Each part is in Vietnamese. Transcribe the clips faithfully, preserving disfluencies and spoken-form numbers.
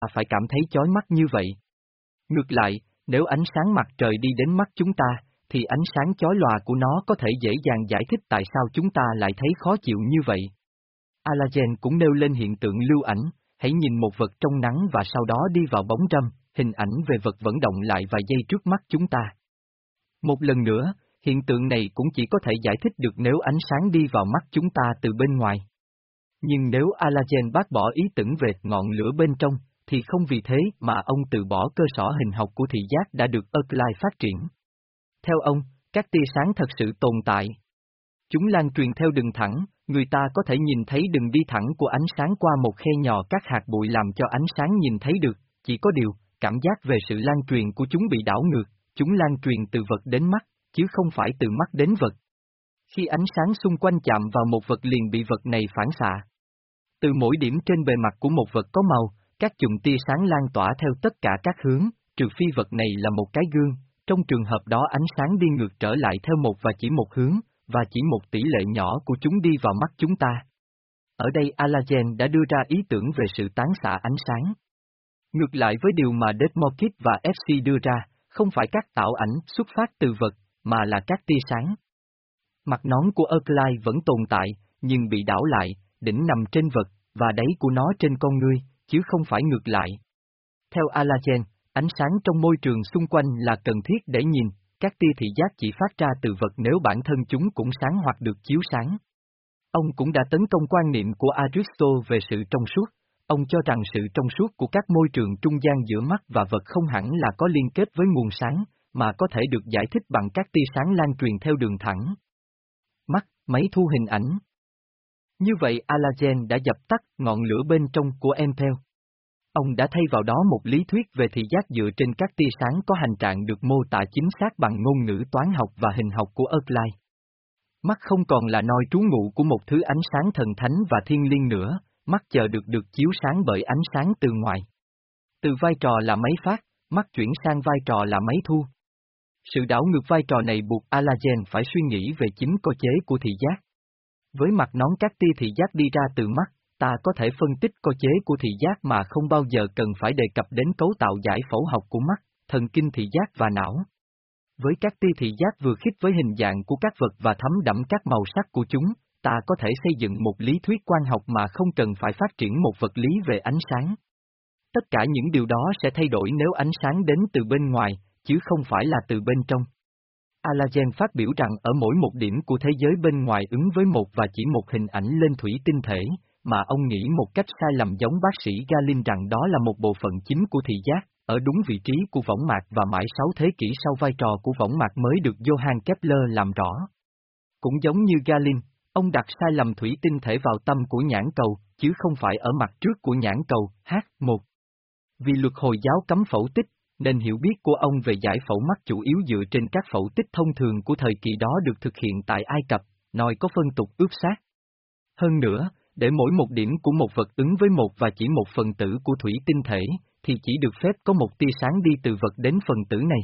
phải cảm thấy chói mắt như vậy. Ngược lại, nếu ánh sáng mặt trời đi đến mắt chúng ta, thì ánh sáng chói lòa của nó có thể dễ dàng giải thích tại sao chúng ta lại thấy khó chịu như vậy. Allergen cũng nêu lên hiện tượng lưu ảnh, hãy nhìn một vật trong nắng và sau đó đi vào bóng râm, hình ảnh về vật vẫn động lại vài giây trước mắt chúng ta. Một lần nữa, hiện tượng này cũng chỉ có thể giải thích được nếu ánh sáng đi vào mắt chúng ta từ bên ngoài. Nhưng nếu Allergen bác bỏ ý tưởng về ngọn lửa bên trong, thì không vì thế mà ông từ bỏ cơ sở hình học của thị giác đã được Erclay phát triển. Theo ông, các tia sáng thật sự tồn tại. Chúng lan truyền theo đường thẳng, người ta có thể nhìn thấy đường đi thẳng của ánh sáng qua một khe nhỏ các hạt bụi làm cho ánh sáng nhìn thấy được, chỉ có điều, cảm giác về sự lan truyền của chúng bị đảo ngược, chúng lan truyền từ vật đến mắt, chứ không phải từ mắt đến vật. Khi ánh sáng xung quanh chạm vào một vật liền bị vật này phản xạ. Từ mỗi điểm trên bề mặt của một vật có màu, các chùm tia sáng lan tỏa theo tất cả các hướng, trừ phi vật này là một cái gương, trong trường hợp đó ánh sáng đi ngược trở lại theo một và chỉ một hướng, và chỉ một tỷ lệ nhỏ của chúng đi vào mắt chúng ta. Ở đây Allergen đã đưa ra ý tưởng về sự tán xạ ánh sáng. Ngược lại với điều mà Desmorkit và ép xê đưa ra, không phải các tạo ảnh xuất phát từ vật, mà là các tia sáng. Mặt nón của Erclay vẫn tồn tại, nhưng bị đảo lại, đỉnh nằm trên vật, và đáy của nó trên con người, chứ không phải ngược lại. Theo Allergen, ánh sáng trong môi trường xung quanh là cần thiết để nhìn, các tia thị giác chỉ phát ra từ vật nếu bản thân chúng cũng sáng hoặc được chiếu sáng. Ông cũng đã tấn công quan niệm của Aristotle về sự trong suốt. Ông cho rằng sự trong suốt của các môi trường trung gian giữa mắt và vật không hẳn là có liên kết với nguồn sáng, mà có thể được giải thích bằng các tia sáng lan truyền theo đường thẳng. Mắt, máy thu hình ảnh. Như vậy Allergen đã dập tắt ngọn lửa bên trong của Empel. Ông đã thay vào đó một lý thuyết về thị giác dựa trên các tia sáng có hành trạng được mô tả chính xác bằng ngôn ngữ toán học và hình học của Erclay. Mắt không còn là nơi trú ngụ của một thứ ánh sáng thần thánh và thiên liêng nữa, mắt chờ được được chiếu sáng bởi ánh sáng từ ngoài. Từ vai trò là máy phát, mắt chuyển sang vai trò là máy thu. Sự đảo ngược vai trò này buộc Allergen phải suy nghĩ về chính cơ chế của thị giác. Với mặt nón các tia thị giác đi ra từ mắt, ta có thể phân tích cơ chế của thị giác mà không bao giờ cần phải đề cập đến cấu tạo giải phẫu học của mắt, thần kinh thị giác và não. Với các tia thị giác vừa khít với hình dạng của các vật và thấm đẫm các màu sắc của chúng, ta có thể xây dựng một lý thuyết quang học mà không cần phải phát triển một vật lý về ánh sáng. Tất cả những điều đó sẽ thay đổi nếu ánh sáng đến từ bên ngoài, chứ không phải là từ bên trong. Allergen phát biểu rằng ở mỗi một điểm của thế giới bên ngoài ứng với một và chỉ một hình ảnh lên thủy tinh thể, mà ông nghĩ một cách sai lầm giống bác sĩ Galen rằng đó là một bộ phận chính của thị giác, ở đúng vị trí của võng mạc và mãi sáu thế kỷ sau vai trò của võng mạc mới được Johann Kepler làm rõ. Cũng giống như Galen, ông đặt sai lầm thủy tinh thể vào tâm của nhãn cầu, chứ không phải ở mặt trước của nhãn cầu, H một. Vì luật Hồi giáo cấm phẫu tích, nên hiểu biết của ông về giải phẫu mắt chủ yếu dựa trên các phẫu tích thông thường của thời kỳ đó được thực hiện tại Ai Cập, nơi có phân tục ướp xác. Hơn nữa, để mỗi một điểm của một vật ứng với một và chỉ một phần tử của thủy tinh thể, thì chỉ được phép có một tia sáng đi từ vật đến phần tử này.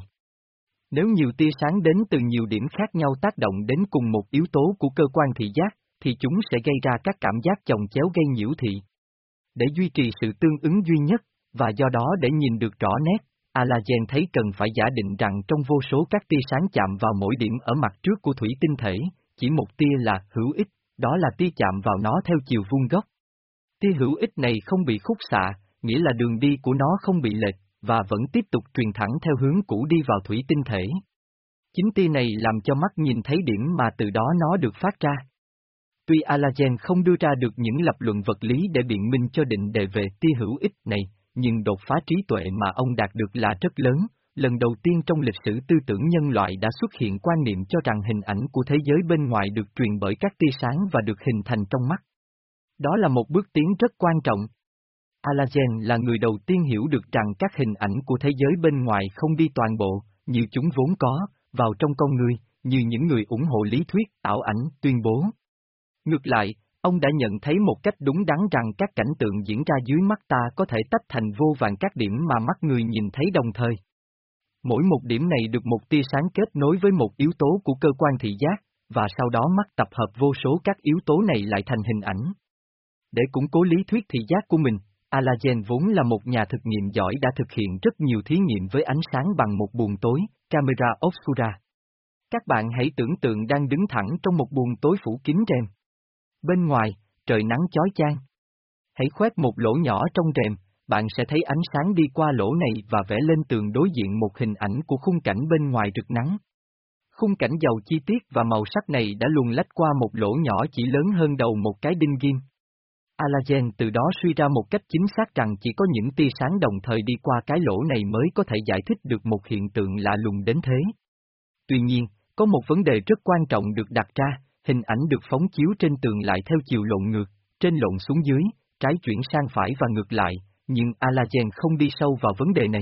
Nếu nhiều tia sáng đến từ nhiều điểm khác nhau tác động đến cùng một yếu tố của cơ quan thị giác, thì chúng sẽ gây ra các cảm giác chồng chéo gây nhiễu thị. Để duy trì sự tương ứng duy nhất, và do đó để nhìn được rõ nét, Allergen thấy cần phải giả định rằng trong vô số các tia sáng chạm vào mỗi điểm ở mặt trước của thủy tinh thể, chỉ một tia là hữu ích, đó là tia chạm vào nó theo chiều vuông góc. Tia hữu ích này không bị khúc xạ, nghĩa là đường đi của nó không bị lệch, và vẫn tiếp tục truyền thẳng theo hướng cũ đi vào thủy tinh thể. Chính tia này làm cho mắt nhìn thấy điểm mà từ đó nó được phát ra. Tuy Allergen không đưa ra được những lập luận vật lý để biện minh cho định đề về tia hữu ích này, nhưng đột phá trí tuệ mà ông đạt được là rất lớn. Lần đầu tiên trong lịch sử tư tưởng nhân loại đã xuất hiện quan niệm cho rằng hình ảnh của thế giới bên ngoài được truyền bởi các tia sáng và được hình thành trong mắt. Đó là một bước tiến rất quan trọng. Allergen là người đầu tiên hiểu được rằng các hình ảnh của thế giới bên ngoài không đi toàn bộ, như chúng vốn có, vào trong con người, như những người ủng hộ lý thuyết ảo ảnh tuyên bố. Ngược lại, ông đã nhận thấy một cách đúng đắn rằng các cảnh tượng diễn ra dưới mắt ta có thể tách thành vô vàn các điểm mà mắt người nhìn thấy đồng thời. Mỗi một điểm này được một tia sáng kết nối với một yếu tố của cơ quan thị giác, và sau đó mắt tập hợp vô số các yếu tố này lại thành hình ảnh. Để củng cố lý thuyết thị giác của mình, Alagen vốn là một nhà thực nghiệm giỏi đã thực hiện rất nhiều thí nghiệm với ánh sáng bằng một buồng tối, camera obscura. Các bạn hãy tưởng tượng đang đứng thẳng trong một buồng tối phủ kín rèm. Bên ngoài, trời nắng chói chang. Hãy khoét một lỗ nhỏ trong rèm, bạn sẽ thấy ánh sáng đi qua lỗ này và vẽ lên tường đối diện một hình ảnh của khung cảnh bên ngoài rực nắng. Khung cảnh giàu chi tiết và màu sắc này đã luồn lách qua một lỗ nhỏ chỉ lớn hơn đầu một cái đinh ghim. Alagen từ đó suy ra một cách chính xác rằng chỉ có những tia sáng đồng thời đi qua cái lỗ này mới có thể giải thích được một hiện tượng lạ lùng đến thế. Tuy nhiên, có một vấn đề rất quan trọng được đặt ra, hình ảnh được phóng chiếu trên tường lại theo chiều lộn ngược, trên lộn xuống dưới, trái chuyển sang phải và ngược lại, nhưng Alagen không đi sâu vào vấn đề này.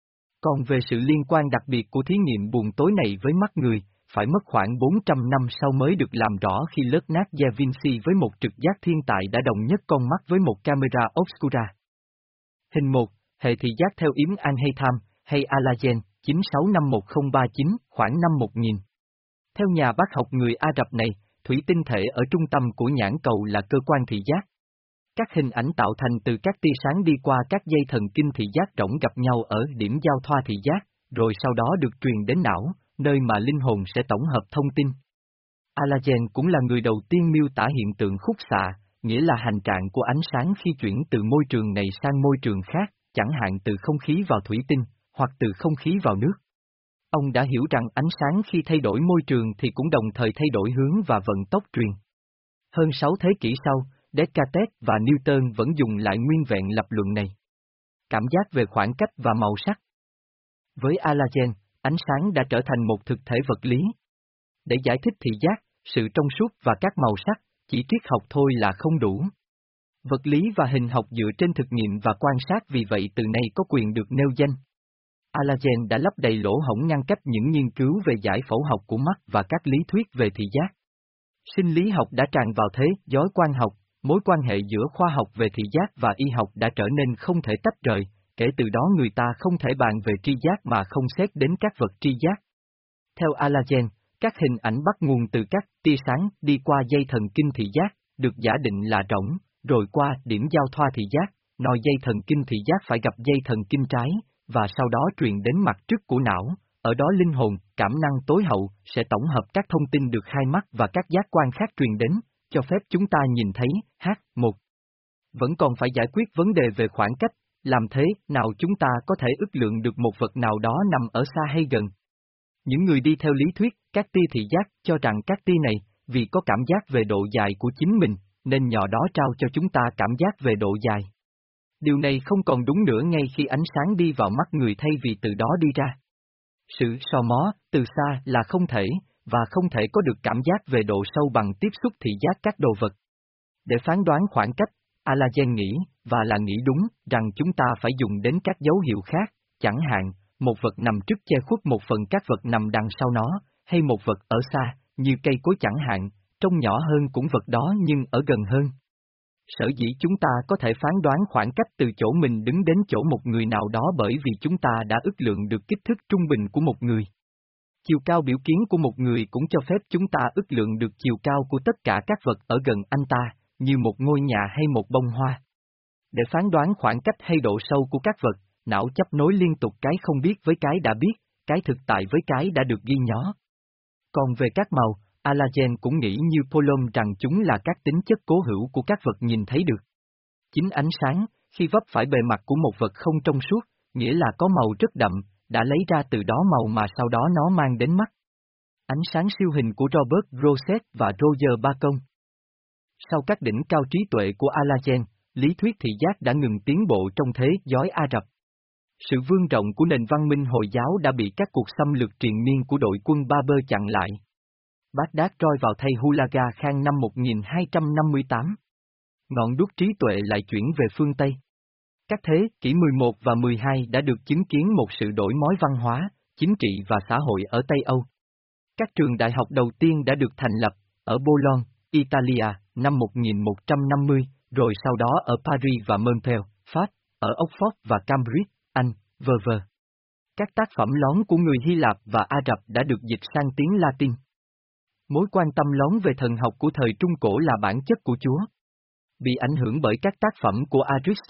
Còn về sự liên quan đặc biệt của thí nghiệm buồng tối này với mắt người, phải mất khoảng bốn trăm năm sau mới được làm rõ khi Leonardo da Vinci với một trực giác thiên tài đã đồng nhất con mắt với một camera obscura. Hình một, hệ thị giác theo Ibn al-Haytham, hay Alagen, chín sáu năm một không ba chín, khoảng năm một nghìn. Theo nhà bác học người Ả Rập này, thủy tinh thể ở trung tâm của nhãn cầu là cơ quan thị giác. Các hình ảnh tạo thành từ các tia sáng đi qua các dây thần kinh thị giác rỗng gặp nhau ở điểm giao thoa thị giác, rồi sau đó được truyền đến não, nơi mà linh hồn sẽ tổng hợp thông tin. Alagen cũng là người đầu tiên miêu tả hiện tượng khúc xạ, nghĩa là hành trạng của ánh sáng khi chuyển từ môi trường này sang môi trường khác, chẳng hạn từ không khí vào thủy tinh, hoặc từ không khí vào nước. Ông đã hiểu rằng ánh sáng khi thay đổi môi trường thì cũng đồng thời thay đổi hướng và vận tốc truyền. Hơn sáu thế kỷ sau, Descartes và Newton vẫn dùng lại nguyên vẹn lập luận này. Cảm giác về khoảng cách và màu sắc. Với Alagen, ánh sáng đã trở thành một thực thể vật lý. Để giải thích thị giác, sự trong suốt và các màu sắc, chỉ triết học thôi là không đủ. Vật lý và hình học dựa trên thực nghiệm và quan sát vì vậy từ nay có quyền được nêu danh. Alagen đã lấp đầy lỗ hổng ngăn cách những nghiên cứu về giải phẫu học của mắt và các lý thuyết về thị giác. Sinh lý học đã tràn vào thế giới quan học, mối quan hệ giữa khoa học về thị giác và y học đã trở nên không thể tách rời, kể từ đó người ta không thể bàn về tri giác mà không xét đến các vật tri giác. Theo Alagen, các hình ảnh bắt nguồn từ các tia sáng đi qua dây thần kinh thị giác, được giả định là rỗng, rồi qua điểm giao thoa thị giác, nòi dây thần kinh thị giác phải gặp dây thần kinh trái, và sau đó truyền đến mặt trước của não, ở đó linh hồn, cảm năng tối hậu, sẽ tổng hợp các thông tin được hai mắt và các giác quan khác truyền đến, cho phép chúng ta nhìn thấy, h một. Vẫn còn phải giải quyết vấn đề về khoảng cách, làm thế nào chúng ta có thể ước lượng được một vật nào đó nằm ở xa hay gần. Những người đi theo lý thuyết, các tia thị giác cho rằng các tia này, vì có cảm giác về độ dài của chính mình, nên nhờ đó trao cho chúng ta cảm giác về độ dài. Điều này không còn đúng nữa ngay khi ánh sáng đi vào mắt người thay vì từ đó đi ra. Sự so mó, từ xa là không thể, và không thể có được cảm giác về độ sâu bằng tiếp xúc thị giác các đồ vật. Để phán đoán khoảng cách, Alagen nghĩ, và là nghĩ đúng, rằng chúng ta phải dùng đến các dấu hiệu khác, chẳng hạn, một vật nằm trước che khuất một phần các vật nằm đằng sau nó, hay một vật ở xa, như cây cối chẳng hạn, trông nhỏ hơn cũng vật đó nhưng ở gần hơn. Sở dĩ chúng ta có thể phán đoán khoảng cách từ chỗ mình đứng đến chỗ một người nào đó bởi vì chúng ta đã ước lượng được kích thước trung bình của một người. Chiều cao biểu kiến của một người cũng cho phép chúng ta ước lượng được chiều cao của tất cả các vật ở gần anh ta, như một ngôi nhà hay một bông hoa. Để phán đoán khoảng cách hay độ sâu của các vật, não chấp nối liên tục cái không biết với cái đã biết, cái thực tại với cái đã được ghi nhớ. Còn về các màu, Alagen cũng nghĩ như Poulom rằng chúng là các tính chất cố hữu của các vật nhìn thấy được. Chính ánh sáng, khi vấp phải bề mặt của một vật không trong suốt, nghĩa là có màu rất đậm, đã lấy ra từ đó màu mà sau đó nó mang đến mắt. Ánh sáng siêu hình của Robert Rosset và Roger Bacon. Sau các đỉnh cao trí tuệ của Alagen, lý thuyết thị giác đã ngừng tiến bộ trong thế giới Ả Rập. Sự vươn rộng của nền văn minh Hồi giáo đã bị các cuộc xâm lược triền miên của đội quân Babur chặn lại. Baghdad rơi vào tay Hulaga Khan năm một nghìn hai trăm năm mươi tám. Ngọn đuốc trí tuệ lại chuyển về phương Tây. Các thế kỷ mười một và mười hai đã được chứng kiến một sự đổi mới văn hóa, chính trị và xã hội ở Tây Âu. Các trường đại học đầu tiên đã được thành lập, ở Boulogne, Italia, năm một nghìn một trăm năm mươi, rồi sau đó ở Paris và Montpellier, Pháp, ở Oxford và Cambridge, Anh, vân vân. Các tác phẩm lón của người Hy Lạp và Ả Rập đã được dịch sang tiếng Latin. Mối quan tâm lón về thần học của thời Trung Cổ là bản chất của Chúa. Bị ảnh hưởng bởi các tác phẩm của Aristotle,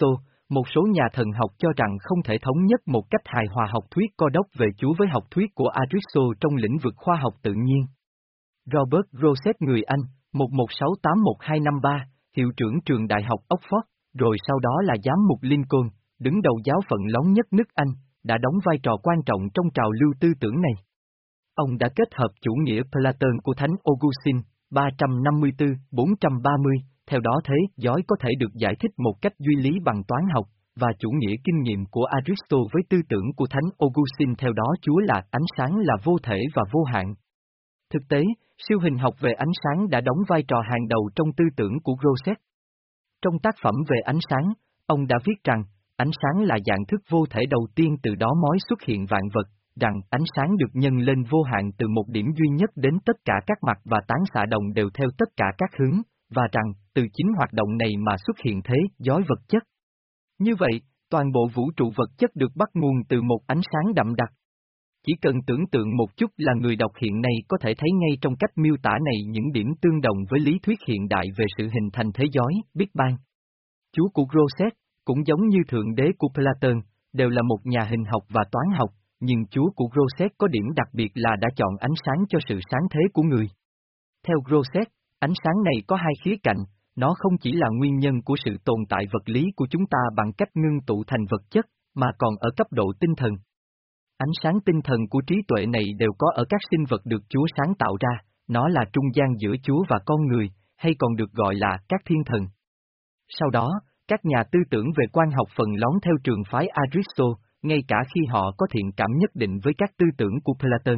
Một số nhà thần học cho rằng không thể thống nhất một cách hài hòa học thuyết Cơ đốc về Chúa với học thuyết của Aristotle trong lĩnh vực khoa học tự nhiên. Robert Rosset người Anh, một một sáu tám một hai năm ba, hiệu trưởng trường đại học Oxford, rồi sau đó là giám mục Lincoln, đứng đầu giáo phận lớn nhất nước Anh, đã đóng vai trò quan trọng trong trào lưu tư tưởng này. Ông đã kết hợp chủ nghĩa Platon của Thánh Augustine, ba trăm năm mươi tư đến bốn trăm ba mươi, theo đó thế giới có thể được giải thích một cách duy lý bằng toán học, và chủ nghĩa kinh nghiệm của Aristotle với tư tưởng của Thánh Augustine theo đó Chúa là ánh sáng là vô thể và vô hạn. Thực tế, siêu hình học về ánh sáng đã đóng vai trò hàng đầu trong tư tưởng của Rosset. Trong tác phẩm về ánh sáng, ông đã viết rằng, ánh sáng là dạng thức vô thể đầu tiên từ đó mới xuất hiện vạn vật, rằng ánh sáng được nhân lên vô hạn từ một điểm duy nhất đến tất cả các mặt và tán xạ đồng đều theo tất cả các hướng, và rằng, từ chính hoạt động này mà xuất hiện thế giới vật chất. Như vậy, toàn bộ vũ trụ vật chất được bắt nguồn từ một ánh sáng đậm đặc. Chỉ cần tưởng tượng một chút là người đọc hiện nay có thể thấy ngay trong cách miêu tả này những điểm tương đồng với lý thuyết hiện đại về sự hình thành thế giới, Big Bang. Chúa của Rosset, cũng giống như Thượng Đế của Platon, đều là một nhà hình học và toán học, nhưng Chúa của Rosset có điểm đặc biệt là đã chọn ánh sáng cho sự sáng thế của người. Theo Rosset, ánh sáng này có hai khía cạnh, nó không chỉ là nguyên nhân của sự tồn tại vật lý của chúng ta bằng cách ngưng tụ thành vật chất, mà còn ở cấp độ tinh thần. Ánh sáng tinh thần của trí tuệ này đều có ở các sinh vật được Chúa sáng tạo ra, nó là trung gian giữa Chúa và con người, hay còn được gọi là các thiên thần. Sau đó, các nhà tư tưởng về quan học phần lớn theo trường phái Aristotle, ngay cả khi họ có thiện cảm nhất định với các tư tưởng của Platon.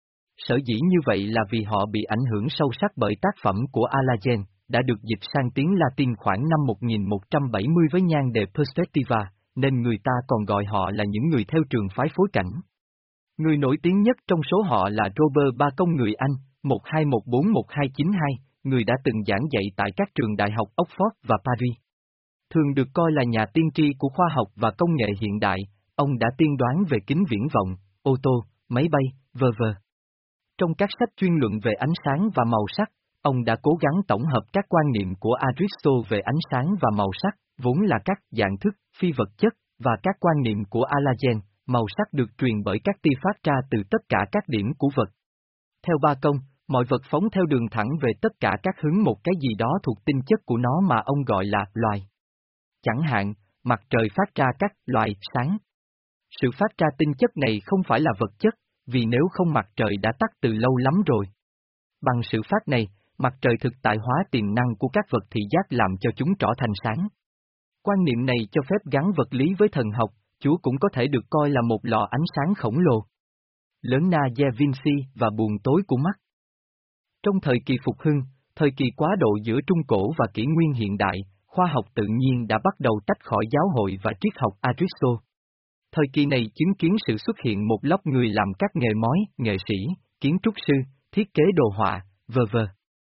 Sở dĩ như vậy là vì họ bị ảnh hưởng sâu sắc bởi tác phẩm của Alagen, đã được dịch sang tiếng Latin khoảng năm một nghìn một trăm bảy mươi với nhan đề Perspectiva, nên người ta còn gọi họ là những người theo trường phái phối cảnh. Người nổi tiếng nhất trong số họ là Robert Bacon người Anh, một hai một bốn một hai chín hai, người đã từng giảng dạy tại các trường đại học Oxford và Paris. Thường được coi là nhà tiên tri của khoa học và công nghệ hiện đại, ông đã tiên đoán về kính viễn vọng, ô tô, máy bay, vân vân. Trong các sách chuyên luận về ánh sáng và màu sắc, ông đã cố gắng tổng hợp các quan niệm của Aristotle về ánh sáng và màu sắc, vốn là các dạng thức, phi vật chất, và các quan niệm của Alagen, màu sắc được truyền bởi các tia phát ra từ tất cả các điểm của vật. Theo Bacon, mọi vật phóng theo đường thẳng về tất cả các hướng một cái gì đó thuộc tinh chất của nó mà ông gọi là loài. Chẳng hạn, mặt trời phát ra các loài sáng. Sự phát ra tinh chất này không phải là vật chất, vì nếu không mặt trời đã tắt từ lâu lắm rồi. Bằng sự phát này, mặt trời thực tại hóa tiềm năng của các vật thị giác làm cho chúng trở thành sáng. Quan niệm này cho phép gắn vật lý với thần học, Chúa cũng có thể được coi là một lò ánh sáng khổng lồ. Lớn Na da Vinci và buồn tối của mắt. Trong thời kỳ phục hưng, thời kỳ quá độ giữa Trung Cổ và kỷ nguyên hiện đại, khoa học tự nhiên đã bắt đầu tách khỏi giáo hội và triết học Aristotle. Thời kỳ này chứng kiến sự xuất hiện một lớp người làm các nghề mối, nghệ sĩ, kiến trúc sư, thiết kế đồ họa, vân vân.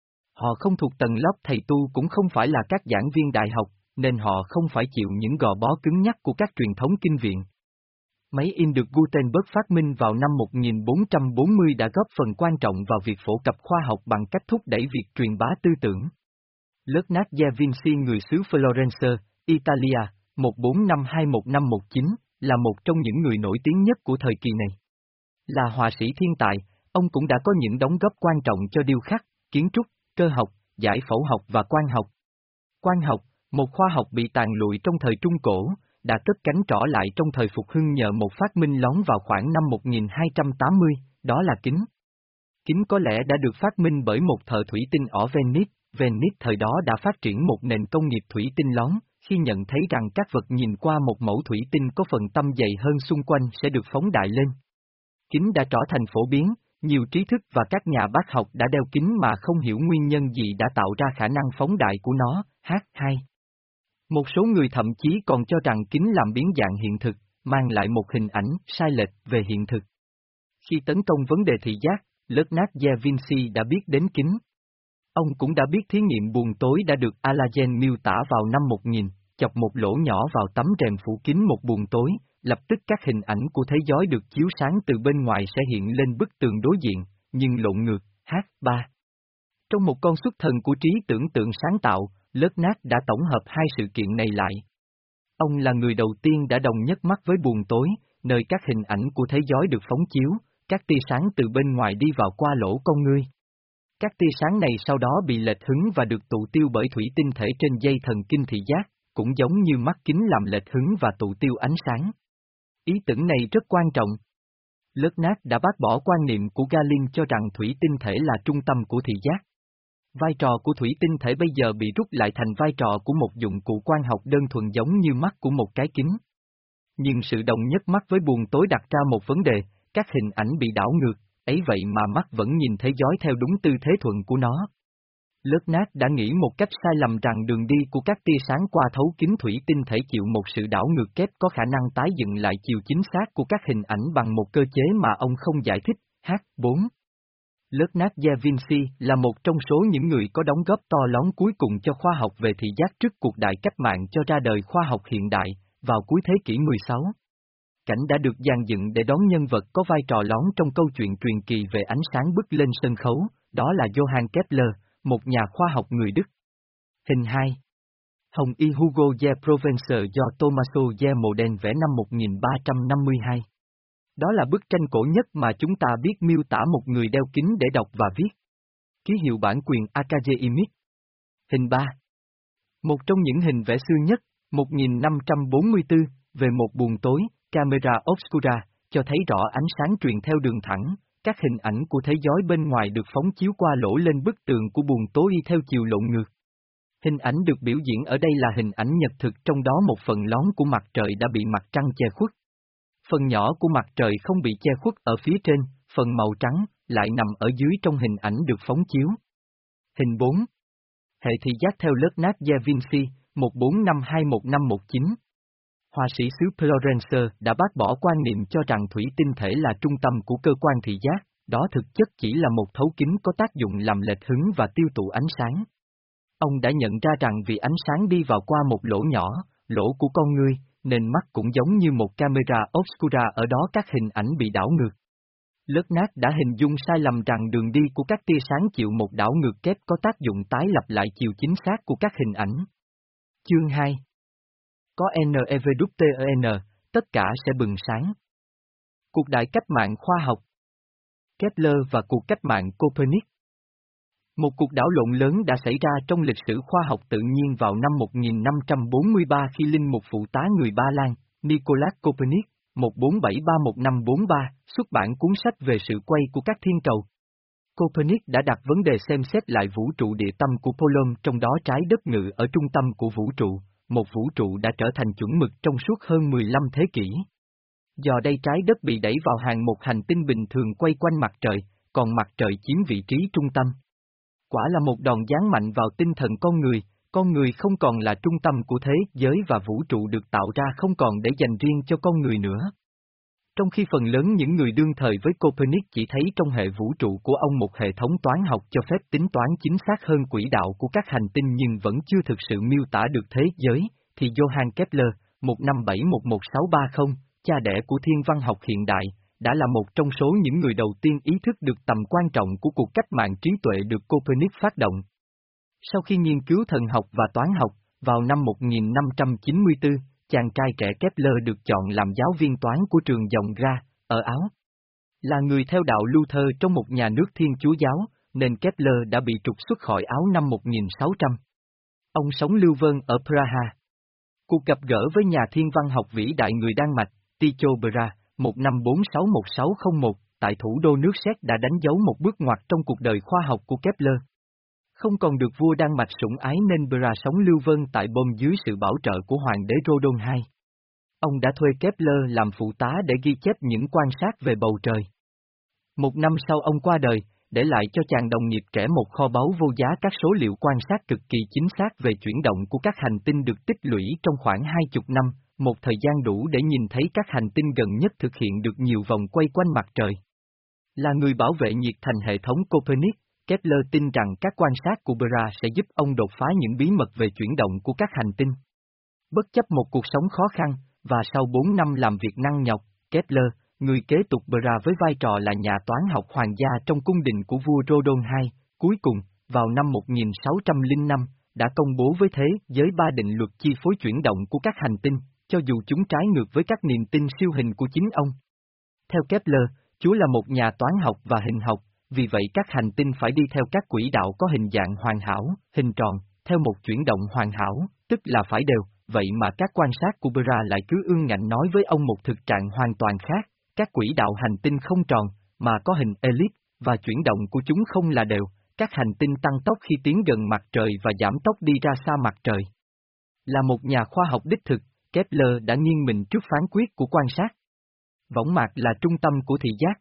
Họ không thuộc tầng lớp thầy tu cũng không phải là các giảng viên đại học, nên họ không phải chịu những gò bó cứng nhắc của các truyền thống kinh viện. Máy in được Gutenberg phát minh vào năm một nghìn bốn trăm bốn mươi đã góp phần quan trọng vào việc phổ cập khoa học bằng cách thúc đẩy việc truyền bá tư tưởng. Leonardo da Vinci người xứ Florence, Italia, một bốn năm hai một năm một chín, là một trong những người nổi tiếng nhất của thời kỳ này. Là họa sĩ thiên tài, ông cũng đã có những đóng góp quan trọng cho điêu khắc, kiến trúc, cơ học, giải phẫu học và quan học. Quan học, một khoa học bị tàn lụi trong thời Trung Cổ, đã cất cánh trở lại trong thời phục hưng nhờ một phát minh lớn vào khoảng năm một nghìn hai trăm tám mươi, đó là kính. Kính có lẽ đã được phát minh bởi một thợ thủy tinh ở Venice. Venice thời đó đã phát triển một nền công nghiệp thủy tinh lớn, khi nhận thấy rằng các vật nhìn qua một mẫu thủy tinh có phần tâm dày hơn xung quanh sẽ được phóng đại lên. Kính đã trở thành phổ biến, nhiều trí thức và các nhà bác học đã đeo kính mà không hiểu nguyên nhân gì đã tạo ra khả năng phóng đại của nó, H hai. Một số người thậm chí còn cho rằng kính làm biến dạng hiện thực, mang lại một hình ảnh sai lệch về hiện thực. Khi tấn công vấn đề thị giác, Leonardo da Vinci đã biết đến kính. Ông cũng đã biết thí nghiệm buồn tối đã được Alagen miêu tả vào năm một nghìn, chọc một lỗ nhỏ vào tấm rèm phủ kín một buồn tối, lập tức các hình ảnh của thế giới được chiếu sáng từ bên ngoài sẽ hiện lên bức tường đối diện, nhưng lộn ngược, H ba. Trong một con xuất thần của trí tưởng tượng sáng tạo, Leonardo đã tổng hợp hai sự kiện này lại. Ông là người đầu tiên đã đồng nhất mắt với buồng tối, nơi các hình ảnh của thế giới được phóng chiếu, các tia sáng từ bên ngoài đi vào qua lỗ con ngươi. Các tia sáng này sau đó bị lệch hứng và được tụ tiêu bởi thủy tinh thể trên dây thần kinh thị giác, cũng giống như mắt kính làm lệch hứng và tụ tiêu ánh sáng. Ý tưởng này rất quan trọng. Lesnat đã bác bỏ quan niệm của Galen cho rằng thủy tinh thể là trung tâm của thị giác. Vai trò của thủy tinh thể bây giờ bị rút lại thành vai trò của một dụng cụ quang học đơn thuần giống như mắt của một cái kính. Nhưng sự đồng nhất mắt với buồng tối đặt ra một vấn đề, các hình ảnh bị đảo ngược, ấy vậy mà mắt vẫn nhìn thế giới theo đúng tư thế thuận của nó. Lesnat đã nghĩ một cách sai lầm rằng đường đi của các tia sáng qua thấu kính thủy tinh thể chịu một sự đảo ngược kép có khả năng tái dựng lại chiều chính xác của các hình ảnh bằng một cơ chế mà ông không giải thích. H bốn Lesnat da Vinci là một trong số những người có đóng góp to lớn cuối cùng cho khoa học về thị giác trước cuộc đại cách mạng cho ra đời khoa học hiện đại, vào cuối thế kỷ mười sáu. Cảnh đã được dàn dựng để đón nhân vật có vai trò lớn trong câu chuyện truyền kỳ về ánh sáng bước lên sân khấu, đó là Johann Kepler, một nhà khoa học người Đức. Hình hai. Hồng y Hugo de Provence do Tommaso de Modena vẽ năm một nghìn ba trăm năm mươi hai. Đó là bức tranh cổ nhất mà chúng ta biết miêu tả một người đeo kính để đọc và viết. Ký hiệu bản quyền Akage Image. Hình ba. Một trong những hình vẽ xưa nhất, một nghìn năm trăm bốn mươi tư, về một buồng tối, camera obscura, cho thấy rõ ánh sáng truyền theo đường thẳng, các hình ảnh của thế giới bên ngoài được phóng chiếu qua lỗ lên bức tường của buồng tối theo chiều lộn ngược. Hình ảnh được biểu diễn ở đây là hình ảnh nhật thực, trong đó một phần lớn của mặt trời đã bị mặt trăng che khuất. Phần nhỏ của mặt trời không bị che khuất ở phía trên, phần màu trắng, lại nằm ở dưới trong hình ảnh được phóng chiếu. Hình bốn. Hệ thị giác theo Lesnat da Vinci, một bốn năm hai một năm một chín. Họa sĩ xứ Florence đã bác bỏ quan niệm cho rằng thủy tinh thể là trung tâm của cơ quan thị giác, đó thực chất chỉ là một thấu kính có tác dụng làm lệch hứng và tiêu tụ ánh sáng. Ông đã nhận ra rằng vì ánh sáng đi vào qua một lỗ nhỏ, lỗ của con người, nên mắt cũng giống như một camera obscura, ở đó các hình ảnh bị đảo ngược. Lesnat đã hình dung sai lầm rằng đường đi của các tia sáng chịu một đảo ngược kép có tác dụng tái lập lại chiều chính xác của các hình ảnh. Chương hai. Có en e vê kép tê en, tất cả sẽ bừng sáng. Cuộc đại cách mạng khoa học Kepler và cuộc cách mạng Copernic. Một cuộc đảo lộn lớn đã xảy ra trong lịch sử khoa học tự nhiên vào năm một nghìn năm trăm bốn mươi ba khi linh mục phụ tá người Ba Lan, Nicolas Copernic, một bốn bảy ba một năm bốn ba, xuất bản cuốn sách về sự quay của các thiên cầu. Copernic đã đặt vấn đề xem xét lại vũ trụ địa tâm của Pôlôn, trong đó trái đất ngự ở trung tâm của vũ trụ, một vũ trụ đã trở thành chuẩn mực trong suốt hơn mười lăm thế kỷ. Do đây trái đất bị đẩy vào hàng một hành tinh bình thường quay quanh mặt trời, còn mặt trời chiếm vị trí trung tâm. Quả là một đòn giáng mạnh vào tinh thần con người, con người không còn là trung tâm của thế giới và vũ trụ được tạo ra không còn để dành riêng cho con người nữa. Trong khi phần lớn những người đương thời với Copernic chỉ thấy trong hệ vũ trụ của ông một hệ thống toán học cho phép tính toán chính xác hơn quỹ đạo của các hành tinh nhưng vẫn chưa thực sự miêu tả được thế giới, thì Johann Kepler, một năm bảy một một sáu ba không, cha đẻ của thiên văn học hiện đại, đã là một trong số những người đầu tiên ý thức được tầm quan trọng của cuộc cách mạng trí tuệ được Copernic phát động. Sau khi nghiên cứu thần học và toán học, vào năm một nghìn năm trăm chín mươi tư, chàng trai trẻ Kepler được chọn làm giáo viên toán của trường dòng Ra, ở Áo. Là người theo đạo Luther trong một nhà nước Thiên Chúa giáo, nên Kepler đã bị trục xuất khỏi Áo năm một nghìn sáu trăm. Ông sống lưu vân ở Praha. Cuộc gặp gỡ với nhà thiên văn học vĩ đại người Đan Mạch, Tycho Brahe, một năm bốn sáu một sáu không một, tại thủ đô nước Séc đã đánh dấu một bước ngoặt trong cuộc đời khoa học của Kepler. Không còn được vua Đan Mạch sủng ái nên Brahe sống lưu vân tại Bonn dưới sự bảo trợ của hoàng đế Rodon đệ nhị. Ông đã thuê Kepler làm phụ tá để ghi chép những quan sát về bầu trời. Một năm sau ông qua đời, để lại cho chàng đồng nghiệp trẻ một kho báu vô giá các số liệu quan sát cực kỳ chính xác về chuyển động của các hành tinh được tích lũy trong khoảng hai chục năm, một thời gian đủ để nhìn thấy các hành tinh gần nhất thực hiện được nhiều vòng quay quanh mặt trời. Là người bảo vệ nhiệt thành hệ thống Copernic, Kepler tin rằng các quan sát của Brahe sẽ giúp ông đột phá những bí mật về chuyển động của các hành tinh. Bất chấp một cuộc sống khó khăn, và sau bốn năm làm việc năng nhọc, Kepler, người kế tục Brahe với vai trò là nhà toán học hoàng gia trong cung đình của vua Rodon đệ nhị, cuối cùng, vào năm một nghìn sáu trăm lẻ năm, đã công bố với thế giới ba định luật chi phối chuyển động của các hành tinh. cho dù chúng trái ngược với các niềm tin siêu hình của chính ông. Theo Kepler, Chúa là một nhà toán học và hình học, vì vậy các hành tinh phải đi theo các quỹ đạo có hình dạng hoàn hảo, hình tròn, theo một chuyển động hoàn hảo, tức là phải đều, vậy mà các quan sát của Bra lại cứ ương ngạnh nói với ông một thực trạng hoàn toàn khác, các quỹ đạo hành tinh không tròn, mà có hình elip, và chuyển động của chúng không là đều, các hành tinh tăng tốc khi tiến gần mặt trời và giảm tốc đi ra xa mặt trời. Là một nhà khoa học đích thực, Kepler đã nghiêng mình trước phán quyết của quan sát. Võng mạc là trung tâm của thị giác.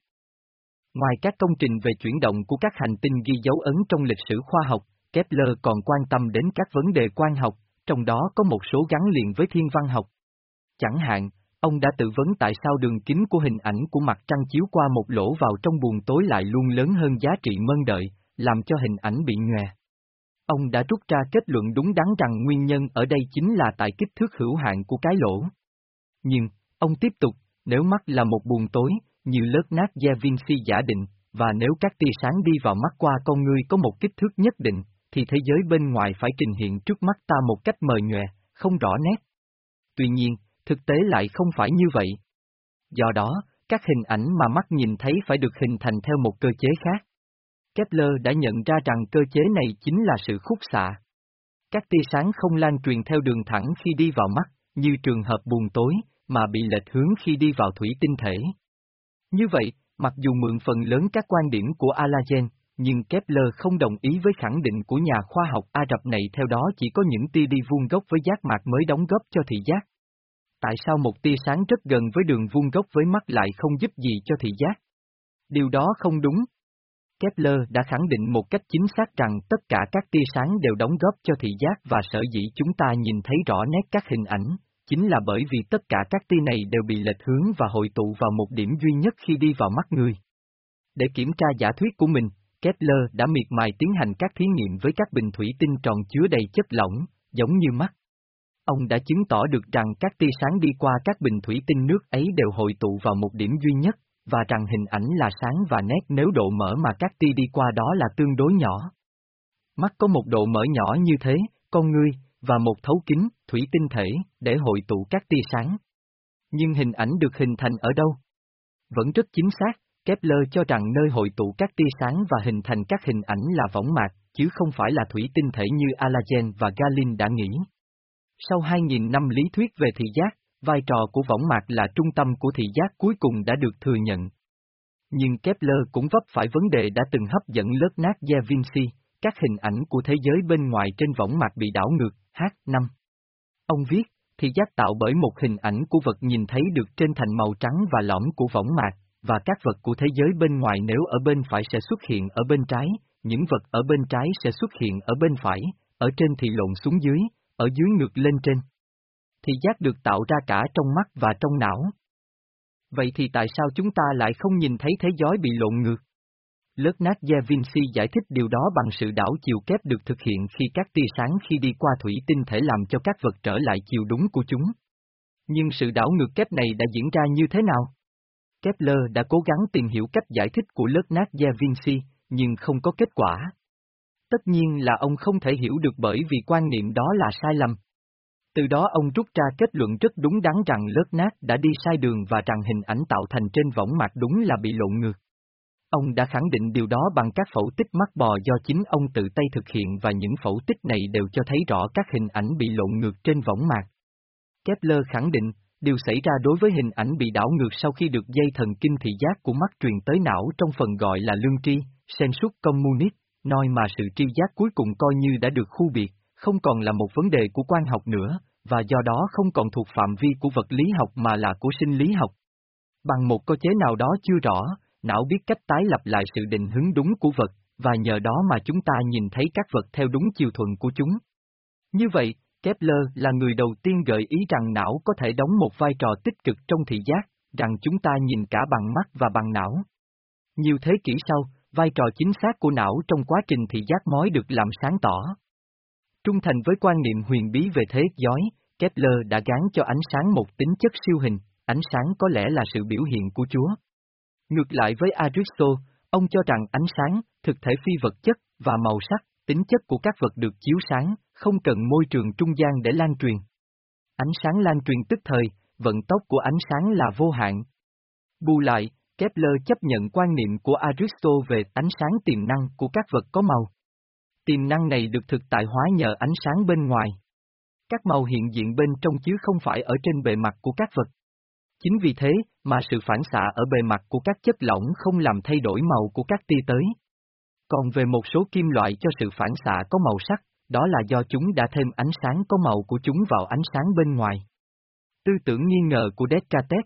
Ngoài các công trình về chuyển động của các hành tinh ghi dấu ấn trong lịch sử khoa học, Kepler còn quan tâm đến các vấn đề quang học, trong đó có một số gắn liền với thiên văn học. Chẳng hạn, ông đã tự vấn tại sao đường kính của hình ảnh của mặt trăng chiếu qua một lỗ vào trong buồng tối lại luôn lớn hơn giá trị mân đợi, làm cho hình ảnh bị nhòe. Ông đã rút ra kết luận đúng đắn rằng nguyên nhân ở đây chính là tại kích thước hữu hạn của cái lỗ. Nhưng, ông tiếp tục, nếu mắt là một buồng tối, như Leonard da Vinci giả định, và nếu các tia sáng đi vào mắt qua con ngươi có một kích thước nhất định, thì thế giới bên ngoài phải trình hiện trước mắt ta một cách mờ nhòe, không rõ nét. Tuy nhiên, thực tế lại không phải như vậy. Do đó, các hình ảnh mà mắt nhìn thấy phải được hình thành theo một cơ chế khác. Kepler đã nhận ra rằng cơ chế này chính là sự khúc xạ. Các tia sáng không lan truyền theo đường thẳng khi đi vào mắt, như trường hợp buồng tối, mà bị lệch hướng khi đi vào thủy tinh thể. Như vậy, mặc dù mượn phần lớn các quan điểm của Alagen, nhưng Kepler không đồng ý với khẳng định của nhà khoa học Ả Rập này, theo đó chỉ có những tia đi vuông góc với giác mạc mới đóng góp cho thị giác. Tại sao một tia sáng rất gần với đường vuông góc với mắt lại không giúp gì cho thị giác? Điều đó không đúng. Kepler đã khẳng định một cách chính xác rằng tất cả các tia sáng đều đóng góp cho thị giác, và sở dĩ chúng ta nhìn thấy rõ nét các hình ảnh, chính là bởi vì tất cả các tia này đều bị lệch hướng và hội tụ vào một điểm duy nhất khi đi vào mắt người. Để kiểm tra giả thuyết của mình, Kepler đã miệt mài tiến hành các thí nghiệm với các bình thủy tinh tròn chứa đầy chất lỏng, giống như mắt. Ông đã chứng tỏ được rằng các tia sáng đi qua các bình thủy tinh nước ấy đều hội tụ vào một điểm duy nhất, và rằng hình ảnh là sáng và nét nếu độ mở mà các tia đi qua đó là tương đối nhỏ. Mắt có một độ mở nhỏ như thế, con ngươi, và một thấu kính, thủy tinh thể, để hội tụ các tia sáng. Nhưng hình ảnh được hình thành ở đâu? Vẫn rất chính xác, Kepler cho rằng nơi hội tụ các tia sáng và hình thành các hình ảnh là võng mạc, chứ không phải là thủy tinh thể như Alagen và Galen đã nghĩ. Sau hai nghìn năm lý thuyết về thị giác, vai trò của võng mạc là trung tâm của thị giác cuối cùng đã được thừa nhận. Nhưng Kepler cũng vấp phải vấn đề đã từng hấp dẫn Leonard da Vinci, các hình ảnh của thế giới bên ngoài trên võng mạc bị đảo ngược, H năm. Ông viết, thị giác tạo bởi một hình ảnh của vật nhìn thấy được trên thành màu trắng và lõm của võng mạc, và các vật của thế giới bên ngoài nếu ở bên phải sẽ xuất hiện ở bên trái, những vật ở bên trái sẽ xuất hiện ở bên phải, ở trên thì lộn xuống dưới, ở dưới ngược lên trên. Thị giác được tạo ra cả trong mắt và trong não. Vậy thì tại sao chúng ta lại không nhìn thấy thế giới bị lộn ngược? Leonard da Vinci giải thích điều đó bằng sự đảo chiều kép được thực hiện khi các tia sáng khi đi qua thủy tinh thể làm cho các vật trở lại chiều đúng của chúng. Nhưng sự đảo ngược kép này đã diễn ra như thế nào? Kepler đã cố gắng tìm hiểu cách giải thích của Leonard da Vinci, nhưng không có kết quả. Tất nhiên là ông không thể hiểu được bởi vì quan niệm đó là sai lầm. Từ đó ông rút ra kết luận rất đúng đắn rằng Leonard đã đi sai đường và rằng hình ảnh tạo thành trên võng mạc đúng là bị lộn ngược. Ông đã khẳng định điều đó bằng các phẫu tích mắt bò do chính ông tự tay thực hiện, và những phẫu tích này đều cho thấy rõ các hình ảnh bị lộn ngược trên võng mạc. Kepler khẳng định, điều xảy ra đối với hình ảnh bị đảo ngược sau khi được dây thần kinh thị giác của mắt truyền tới não trong phần gọi là lương tri, sensus communis, nói mà sự tri giác cuối cùng coi như đã được khu biệt, không còn là một vấn đề của quan học nữa, và do đó không còn thuộc phạm vi của vật lý học mà là của sinh lý học. Bằng một cơ chế nào đó chưa rõ, não biết cách tái lập lại sự định hướng đúng của vật, và nhờ đó mà chúng ta nhìn thấy các vật theo đúng chiều thuận của chúng. Như vậy, Kepler là người đầu tiên gợi ý rằng não có thể đóng một vai trò tích cực trong thị giác, rằng chúng ta nhìn cả bằng mắt và bằng não. Nhiều thế kỷ sau, vai trò chính xác của não trong quá trình thị giác mới được làm sáng tỏ. Trung thành với quan niệm huyền bí về thế giới, Kepler đã gán cho ánh sáng một tính chất siêu hình, ánh sáng có lẽ là sự biểu hiện của Chúa. Ngược lại với Aristotle, ông cho rằng ánh sáng, thực thể phi vật chất, và màu sắc, tính chất của các vật được chiếu sáng, không cần môi trường trung gian để lan truyền. Ánh sáng lan truyền tức thời, vận tốc của ánh sáng là vô hạn. Bù lại, Kepler chấp nhận quan niệm của Aristotle về ánh sáng tiềm năng của các vật có màu. Tiềm năng này được thực tại hóa nhờ ánh sáng bên ngoài. Các màu hiện diện bên trong chứ không phải ở trên bề mặt của các vật. Chính vì thế mà sự phản xạ ở bề mặt của các chất lỏng không làm thay đổi màu của các tia tới. Còn về một số kim loại cho sự phản xạ có màu sắc, đó là do chúng đã thêm ánh sáng có màu của chúng vào ánh sáng bên ngoài. Tư tưởng nghi ngờ của Descartes.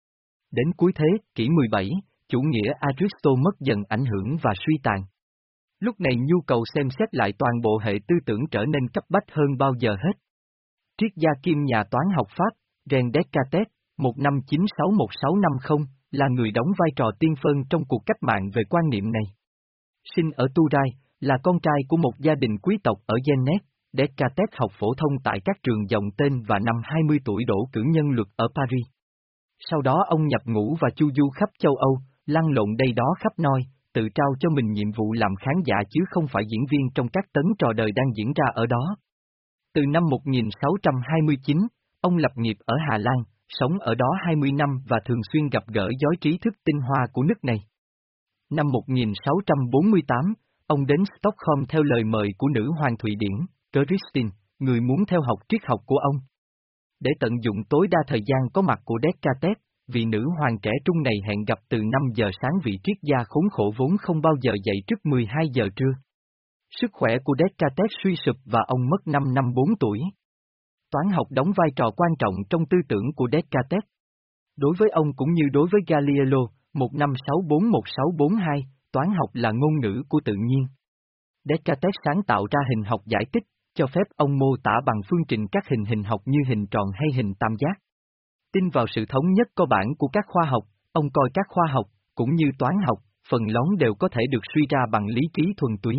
Đến cuối thế kỷ mười bảy, chủ nghĩa Aristotle mất dần ảnh hưởng và suy tàn. Lúc này nhu cầu xem xét lại toàn bộ hệ tư tưởng trở nên cấp bách hơn bao giờ hết. Triết gia kiêm nhà toán học Pháp, René Descartes, một năm chín sáu một sáu năm không, là người đóng vai trò tiên phong trong cuộc cách mạng về quan niệm này. Sinh ở Touraine, là con trai của một gia đình quý tộc ở Genève, Descartes học phổ thông tại các trường dòng tên và năm hai mươi tuổi đỗ cử nhân luật ở Paris. Sau đó ông nhập ngũ và chu du khắp châu Âu, lăn lộn đây đó khắp nơi, tự trao cho mình nhiệm vụ làm khán giả chứ không phải diễn viên trong các tấn trò đời đang diễn ra ở đó. Từ năm một nghìn sáu trăm hai mươi chín, ông lập nghiệp ở Hà Lan, sống ở đó hai mươi năm và thường xuyên gặp gỡ giới trí thức tinh hoa của nước này. Năm một nghìn sáu trăm bốn mươi tám, ông đến Stockholm theo lời mời của nữ hoàng Thụy Điển, Christine, người muốn theo học triết học của ông. Để tận dụng tối đa thời gian có mặt của Descartes, vị nữ hoàng trẻ trung này hẹn gặp từ năm giờ sáng vị triết gia khốn khổ vốn không bao giờ dậy trước mười hai giờ trưa. Sức khỏe của Descartes suy sụp và ông mất năm năm bốn tuổi. Toán học đóng vai trò quan trọng trong tư tưởng của Descartes. Đối với ông cũng như đối với Galileo, một năm sáu bốn một sáu bốn hai, toán học là ngôn ngữ của tự nhiên. Descartes sáng tạo ra hình học giải tích, cho phép ông mô tả bằng phương trình các hình hình học như hình tròn hay hình tam giác. Tin vào sự thống nhất cơ bản của các khoa học, ông coi các khoa học, cũng như toán học, phần lớn đều có thể được suy ra bằng lý trí thuần túy.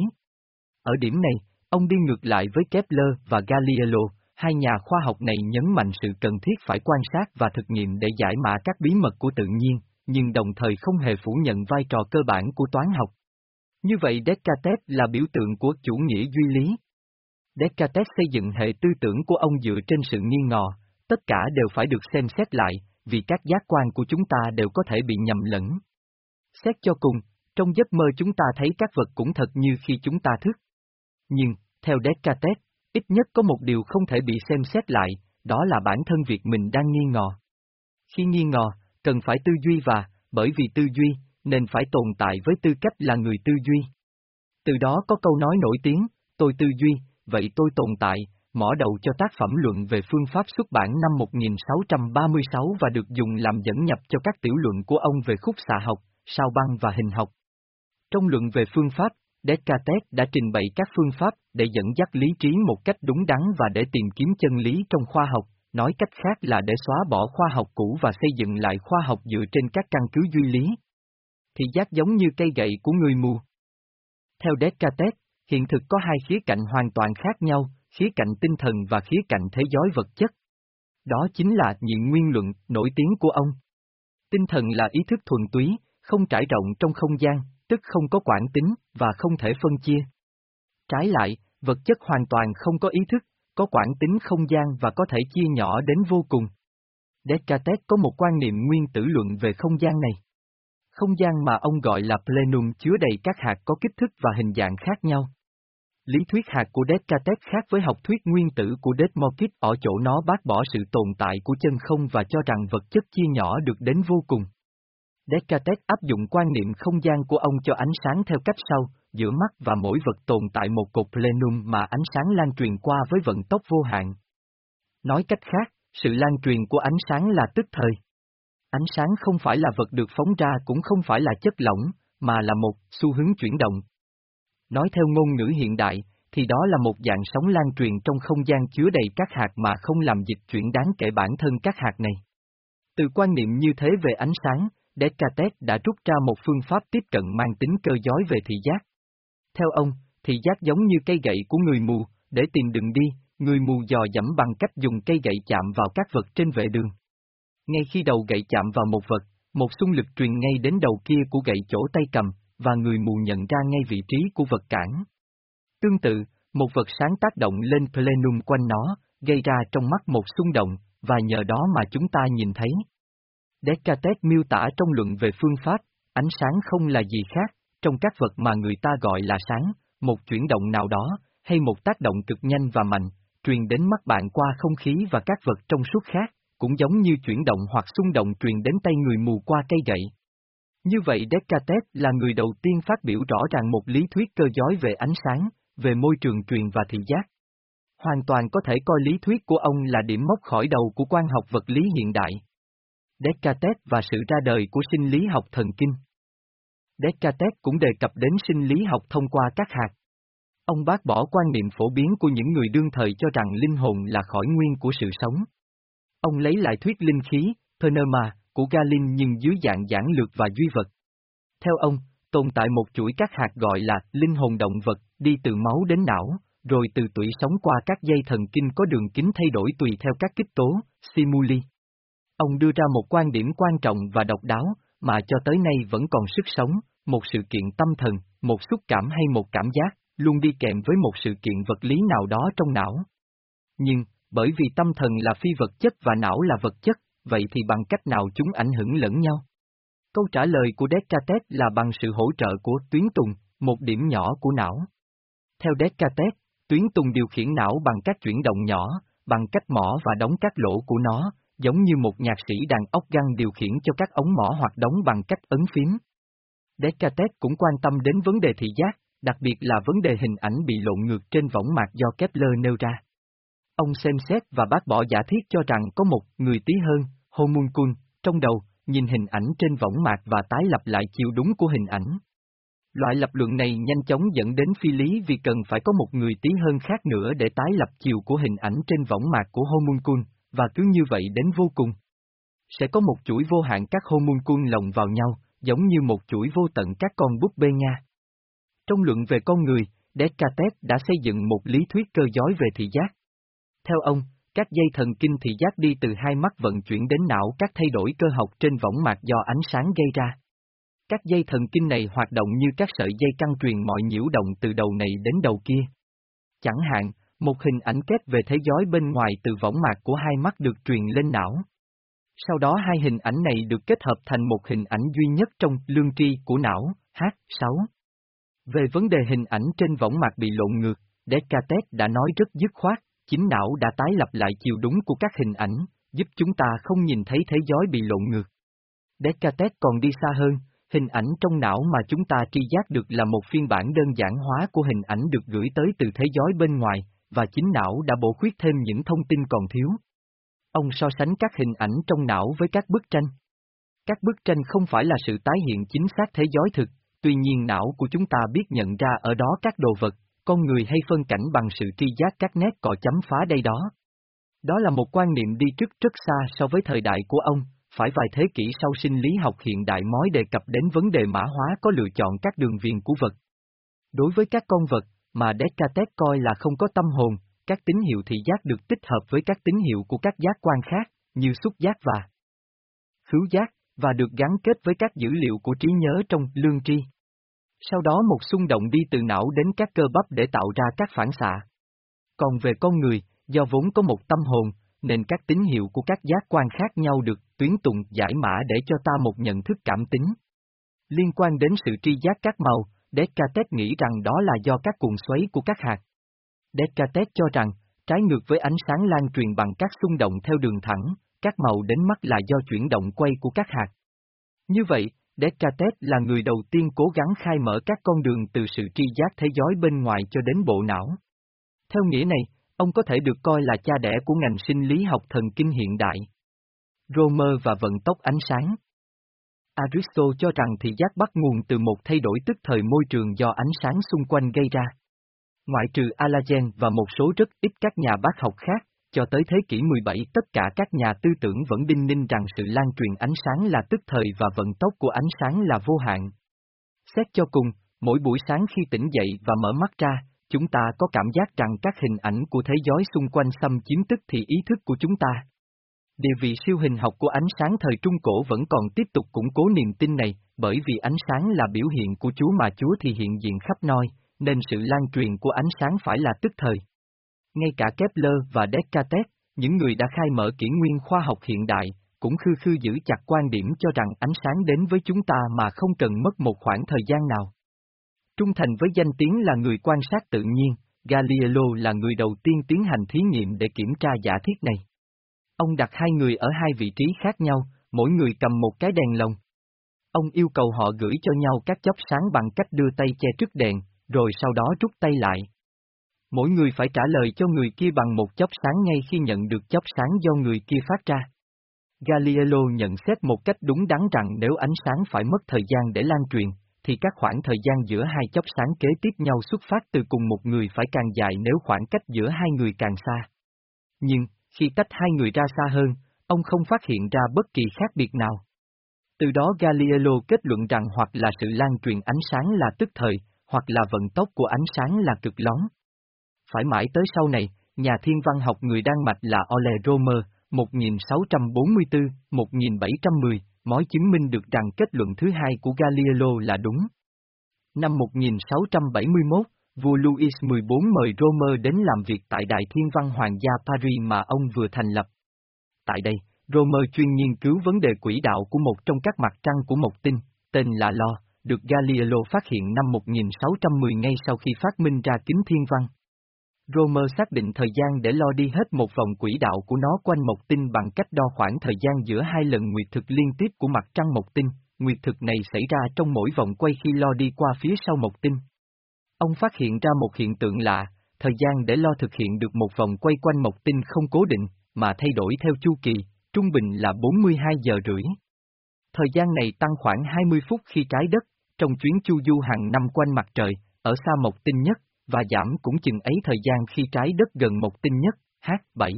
Ở điểm này, ông đi ngược lại với Kepler và Galileo, hai nhà khoa học này nhấn mạnh sự cần thiết phải quan sát và thực nghiệm để giải mã các bí mật của tự nhiên, nhưng đồng thời không hề phủ nhận vai trò cơ bản của toán học. Như vậy Descartes là biểu tượng của chủ nghĩa duy lý. Descartes xây dựng hệ tư tưởng của ông dựa trên sự nghi ngờ, tất cả đều phải được xem xét lại, vì các giác quan của chúng ta đều có thể bị nhầm lẫn. Xét cho cùng, trong giấc mơ chúng ta thấy các vật cũng thật như khi chúng ta thức. Nhưng, theo Descartes, ít nhất có một điều không thể bị xem xét lại, đó là bản thân việc mình đang nghi ngờ. Khi nghi ngờ, cần phải tư duy và, bởi vì tư duy, nên phải tồn tại với tư cách là người tư duy. Từ đó có câu nói nổi tiếng, tôi tư duy, vậy tôi tồn tại, mở đầu cho tác phẩm luận về phương pháp xuất bản năm một nghìn sáu trăm ba mươi sáu và được dùng làm dẫn nhập cho các tiểu luận của ông về khúc xạ học, sao băng và hình học. Trong luận về phương pháp, Descartes đã trình bày các phương pháp để dẫn dắt lý trí một cách đúng đắn và để tìm kiếm chân lý trong khoa học, nói cách khác là để xóa bỏ khoa học cũ và xây dựng lại khoa học dựa trên các căn cứ duy lý. Thị giác giống như cây gậy của người mù. Theo Descartes, hiện thực có hai khía cạnh hoàn toàn khác nhau, khía cạnh tinh thần và khía cạnh thế giới vật chất. Đó chính là nhị nguyên luận nổi tiếng của ông. Tinh thần là ý thức thuần túy, không trải rộng trong không gian, tức không có quảng tính, và không thể phân chia. Trái lại, vật chất hoàn toàn không có ý thức, có quảng tính không gian và có thể chia nhỏ đến vô cùng. Descartes có một quan niệm nguyên tử luận về không gian này. Không gian mà ông gọi là plenum chứa đầy các hạt có kích thước và hình dạng khác nhau. Lý thuyết hạt của Descartes khác với học thuyết nguyên tử của Desmoulins ở chỗ nó bác bỏ sự tồn tại của chân không và cho rằng vật chất chia nhỏ được đến vô cùng. Descartes áp dụng quan niệm không gian của ông cho ánh sáng theo cách sau, giữa mắt và mỗi vật tồn tại một cột plenum mà ánh sáng lan truyền qua với vận tốc vô hạn. Nói cách khác, sự lan truyền của ánh sáng là tức thời. Ánh sáng không phải là vật được phóng ra cũng không phải là chất lỏng, mà là một xu hướng chuyển động. Nói theo ngôn ngữ hiện đại, thì đó là một dạng sóng lan truyền trong không gian chứa đầy các hạt mà không làm dịch chuyển đáng kể bản thân các hạt này. Từ quan niệm như thế về ánh sáng, Descartes đã rút ra một phương pháp tiếp cận mang tính cơ giới về thị giác. Theo ông, thị giác giống như cây gậy của người mù, để tìm đường đi, người mù dò dẫm bằng cách dùng cây gậy chạm vào các vật trên vệ đường. Ngay khi đầu gậy chạm vào một vật, một xung lực truyền ngay đến đầu kia của gậy chỗ tay cầm, và người mù nhận ra ngay vị trí của vật cản. Tương tự, một vật sáng tác động lên plenum quanh nó, gây ra trong mắt một xung động, và nhờ đó mà chúng ta nhìn thấy. Descartes miêu tả trong luận về phương pháp, ánh sáng không là gì khác, trong các vật mà người ta gọi là sáng, một chuyển động nào đó, hay một tác động cực nhanh và mạnh, truyền đến mắt bạn qua không khí và các vật trong suốt khác, cũng giống như chuyển động hoặc xung động truyền đến tay người mù qua cây gậy. Như vậy Descartes là người đầu tiên phát biểu rõ ràng một lý thuyết cơ giới về ánh sáng, về môi trường truyền và thị giác. Hoàn toàn có thể coi lý thuyết của ông là điểm mốc khởi đầu của quan học vật lý hiện đại. Descartes và sự ra đời của sinh lý học thần kinh. Descartes cũng đề cập đến sinh lý học thông qua các hạt. Ông bác bỏ quan niệm phổ biến của những người đương thời cho rằng linh hồn là khởi nguyên của sự sống. Ông lấy lại thuyết linh khí, pneuma, của Galen nhưng dưới dạng giản lược và duy vật. Theo ông, tồn tại một chuỗi các hạt gọi là linh hồn động vật, đi từ máu đến não, rồi từ tủy sống qua các dây thần kinh có đường kính thay đổi tùy theo các kích tố, stimuli. Ông đưa ra một quan điểm quan trọng và độc đáo, mà cho tới nay vẫn còn sức sống, một sự kiện tâm thần, một xúc cảm hay một cảm giác, luôn đi kèm với một sự kiện vật lý nào đó trong não. Nhưng, bởi vì tâm thần là phi vật chất và não là vật chất, vậy thì bằng cách nào chúng ảnh hưởng lẫn nhau? Câu trả lời của Descartes là bằng sự hỗ trợ của tuyến tùng, một điểm nhỏ của não. Theo Descartes, tuyến tùng điều khiển não bằng các chuyển động nhỏ, bằng cách mỏ và đóng các lỗ của nó, giống như một nhạc sĩ đàn óc găng điều khiển cho các ống mỏ hoặc đóng bằng cách ấn phím. Descartes cũng quan tâm đến vấn đề thị giác, đặc biệt là vấn đề hình ảnh bị lộn ngược trên võng mạc do Kepler nêu ra. Ông xem xét và bác bỏ giả thiết cho rằng có một người tí hơn, homuncul, trong đầu, nhìn hình ảnh trên võng mạc và tái lập lại chiều đúng của hình ảnh. Loại lập luận này nhanh chóng dẫn đến phi lý vì cần phải có một người tí hơn khác nữa để tái lập chiều của hình ảnh trên võng mạc của homuncul, và cứ như vậy đến vô cùng. Sẽ có một chuỗi vô hạn các homuncul lồng vào nhau, giống như một chuỗi vô tận các con búp bê Nga. Trong luận về con người, Descartes đã xây dựng một lý thuyết cơ giới về thị giác. Theo ông, các dây thần kinh thị giác đi từ hai mắt vận chuyển đến não các thay đổi cơ học trên võng mạc do ánh sáng gây ra. Các dây thần kinh này hoạt động như các sợi dây căng truyền mọi nhiễu động từ đầu này đến đầu kia. Chẳng hạn, một hình ảnh kép về thế giới bên ngoài từ võng mạc của hai mắt được truyền lên não. Sau đó hai hình ảnh này được kết hợp thành một hình ảnh duy nhất trong lương tri của não, H sáu. Về vấn đề hình ảnh trên võng mạc bị lộn ngược, Descartes đã nói rất dứt khoát, chính não đã tái lập lại chiều đúng của các hình ảnh, giúp chúng ta không nhìn thấy thế giới bị lộn ngược. Descartes còn đi xa hơn, hình ảnh trong não mà chúng ta tri giác được là một phiên bản đơn giản hóa của hình ảnh được gửi tới từ thế giới bên ngoài, và chính não đã bổ khuyết thêm những thông tin còn thiếu. Ông so sánh các hình ảnh trong não với các bức tranh. Các bức tranh không phải là sự tái hiện chính xác thế giới thực, tuy nhiên não của chúng ta biết nhận ra ở đó các đồ vật, con người hay phân cảnh bằng sự tri giác các nét cọ chấm phá đây đó. Đó là một quan niệm đi trước rất xa so với thời đại của ông, phải vài thế kỷ sau sinh lý học hiện đại mới đề cập đến vấn đề mã hóa có lựa chọn các đường viền của vật. Đối với các con vật, mà Descartes coi là không có tâm hồn, các tín hiệu thị giác được tích hợp với các tín hiệu của các giác quan khác, như xúc giác và khứu giác, và được gắn kết với các dữ liệu của trí nhớ trong lương tri. Sau đó một xung động đi từ não đến các cơ bắp để tạo ra các phản xạ. Còn về con người, do vốn có một tâm hồn, nên các tín hiệu của các giác quan khác nhau được tuyến tụng giải mã để cho ta một nhận thức cảm tính. Liên quan đến sự tri giác các màu, Descartes nghĩ rằng đó là do các cuộn xoáy của các hạt. Descartes cho rằng, trái ngược với ánh sáng lan truyền bằng các xung động theo đường thẳng, các màu đến mắt là do chuyển động quay của các hạt. Như vậy, Descartes là người đầu tiên cố gắng khai mở các con đường từ sự tri giác thế giới bên ngoài cho đến bộ não. Theo nghĩa này, ông có thể được coi là cha đẻ của ngành sinh lý học thần kinh hiện đại. Romer và vận tốc ánh sáng. Aristotle cho rằng thị giác bắt nguồn từ một thay đổi tức thời môi trường do ánh sáng xung quanh gây ra. Ngoại trừ Alagen và một số rất ít các nhà bác học khác, cho tới thế kỷ mười bảy tất cả các nhà tư tưởng vẫn đinh ninh rằng sự lan truyền ánh sáng là tức thời và vận tốc của ánh sáng là vô hạn. Xét cho cùng, mỗi buổi sáng khi tỉnh dậy và mở mắt ra, chúng ta có cảm giác rằng các hình ảnh của thế giới xung quanh xâm chiếm tức thì ý thức của chúng ta. Địa vị siêu hình học của ánh sáng thời Trung Cổ vẫn còn tiếp tục củng cố niềm tin này, bởi vì ánh sáng là biểu hiện của Chúa mà Chúa thì hiện diện khắp nơi, nên sự lan truyền của ánh sáng phải là tức thời. Ngay cả Kepler và Descartes, những người đã khai mở kỷ nguyên khoa học hiện đại, cũng khư khư giữ chặt quan điểm cho rằng ánh sáng đến với chúng ta mà không cần mất một khoảng thời gian nào. Trung thành với danh tiếng là người quan sát tự nhiên, Galileo là người đầu tiên tiến hành thí nghiệm để kiểm tra giả thiết này. Ông đặt hai người ở hai vị trí khác nhau, mỗi người cầm một cái đèn lồng. Ông yêu cầu họ gửi cho nhau các chóp sáng bằng cách đưa tay che trước đèn, rồi sau đó rút tay lại. Mỗi người phải trả lời cho người kia bằng một chóp sáng ngay khi nhận được chóp sáng do người kia phát ra. Galileo nhận xét một cách đúng đắn rằng nếu ánh sáng phải mất thời gian để lan truyền, thì các khoảng thời gian giữa hai chóp sáng kế tiếp nhau xuất phát từ cùng một người phải càng dài nếu khoảng cách giữa hai người càng xa. Nhưng, khi tách hai người ra xa hơn, ông không phát hiện ra bất kỳ khác biệt nào. Từ đó Galileo kết luận rằng hoặc là sự lan truyền ánh sáng là tức thời, hoặc là vận tốc của ánh sáng là cực lóng. Phải mãi tới sau này, nhà thiên văn học người Đan Mạch là Ole Romer, một nghìn sáu trăm bốn mươi tư đến một nghìn bảy trăm mười, mới chứng minh được rằng kết luận thứ hai của Galileo là đúng. Năm một nghìn sáu trăm bảy mươi mốt, vua Louis mười bốn mời Romer đến làm việc tại Đại Thiên văn Hoàng gia Paris mà ông vừa thành lập. Tại đây, Romer chuyên nghiên cứu vấn đề quỹ đạo của một trong các mặt trăng của một tinh, tên là Lo, được Galileo phát hiện năm một nghìn sáu trăm mười ngay sau khi phát minh ra kính thiên văn. Romer xác định thời gian để Lo đi hết một vòng quỹ đạo của nó quanh một tinh bằng cách đo khoảng thời gian giữa hai lần nguyệt thực liên tiếp của mặt trăng một tinh. Nguyệt thực này xảy ra trong mỗi vòng quay khi Lo đi qua phía sau một tinh. Ông phát hiện ra một hiện tượng lạ, thời gian để Lo thực hiện được một vòng quay quanh một tinh không cố định, mà thay đổi theo chu kỳ, trung bình là bốn mươi hai giờ rưỡi. Thời gian này tăng khoảng hai mươi phút khi trái đất, trong chuyến chu du hàng năm quanh mặt trời, ở xa một tinh nhất, và giảm cũng chừng ấy thời gian khi trái đất gần một tinh nhất, H bảy.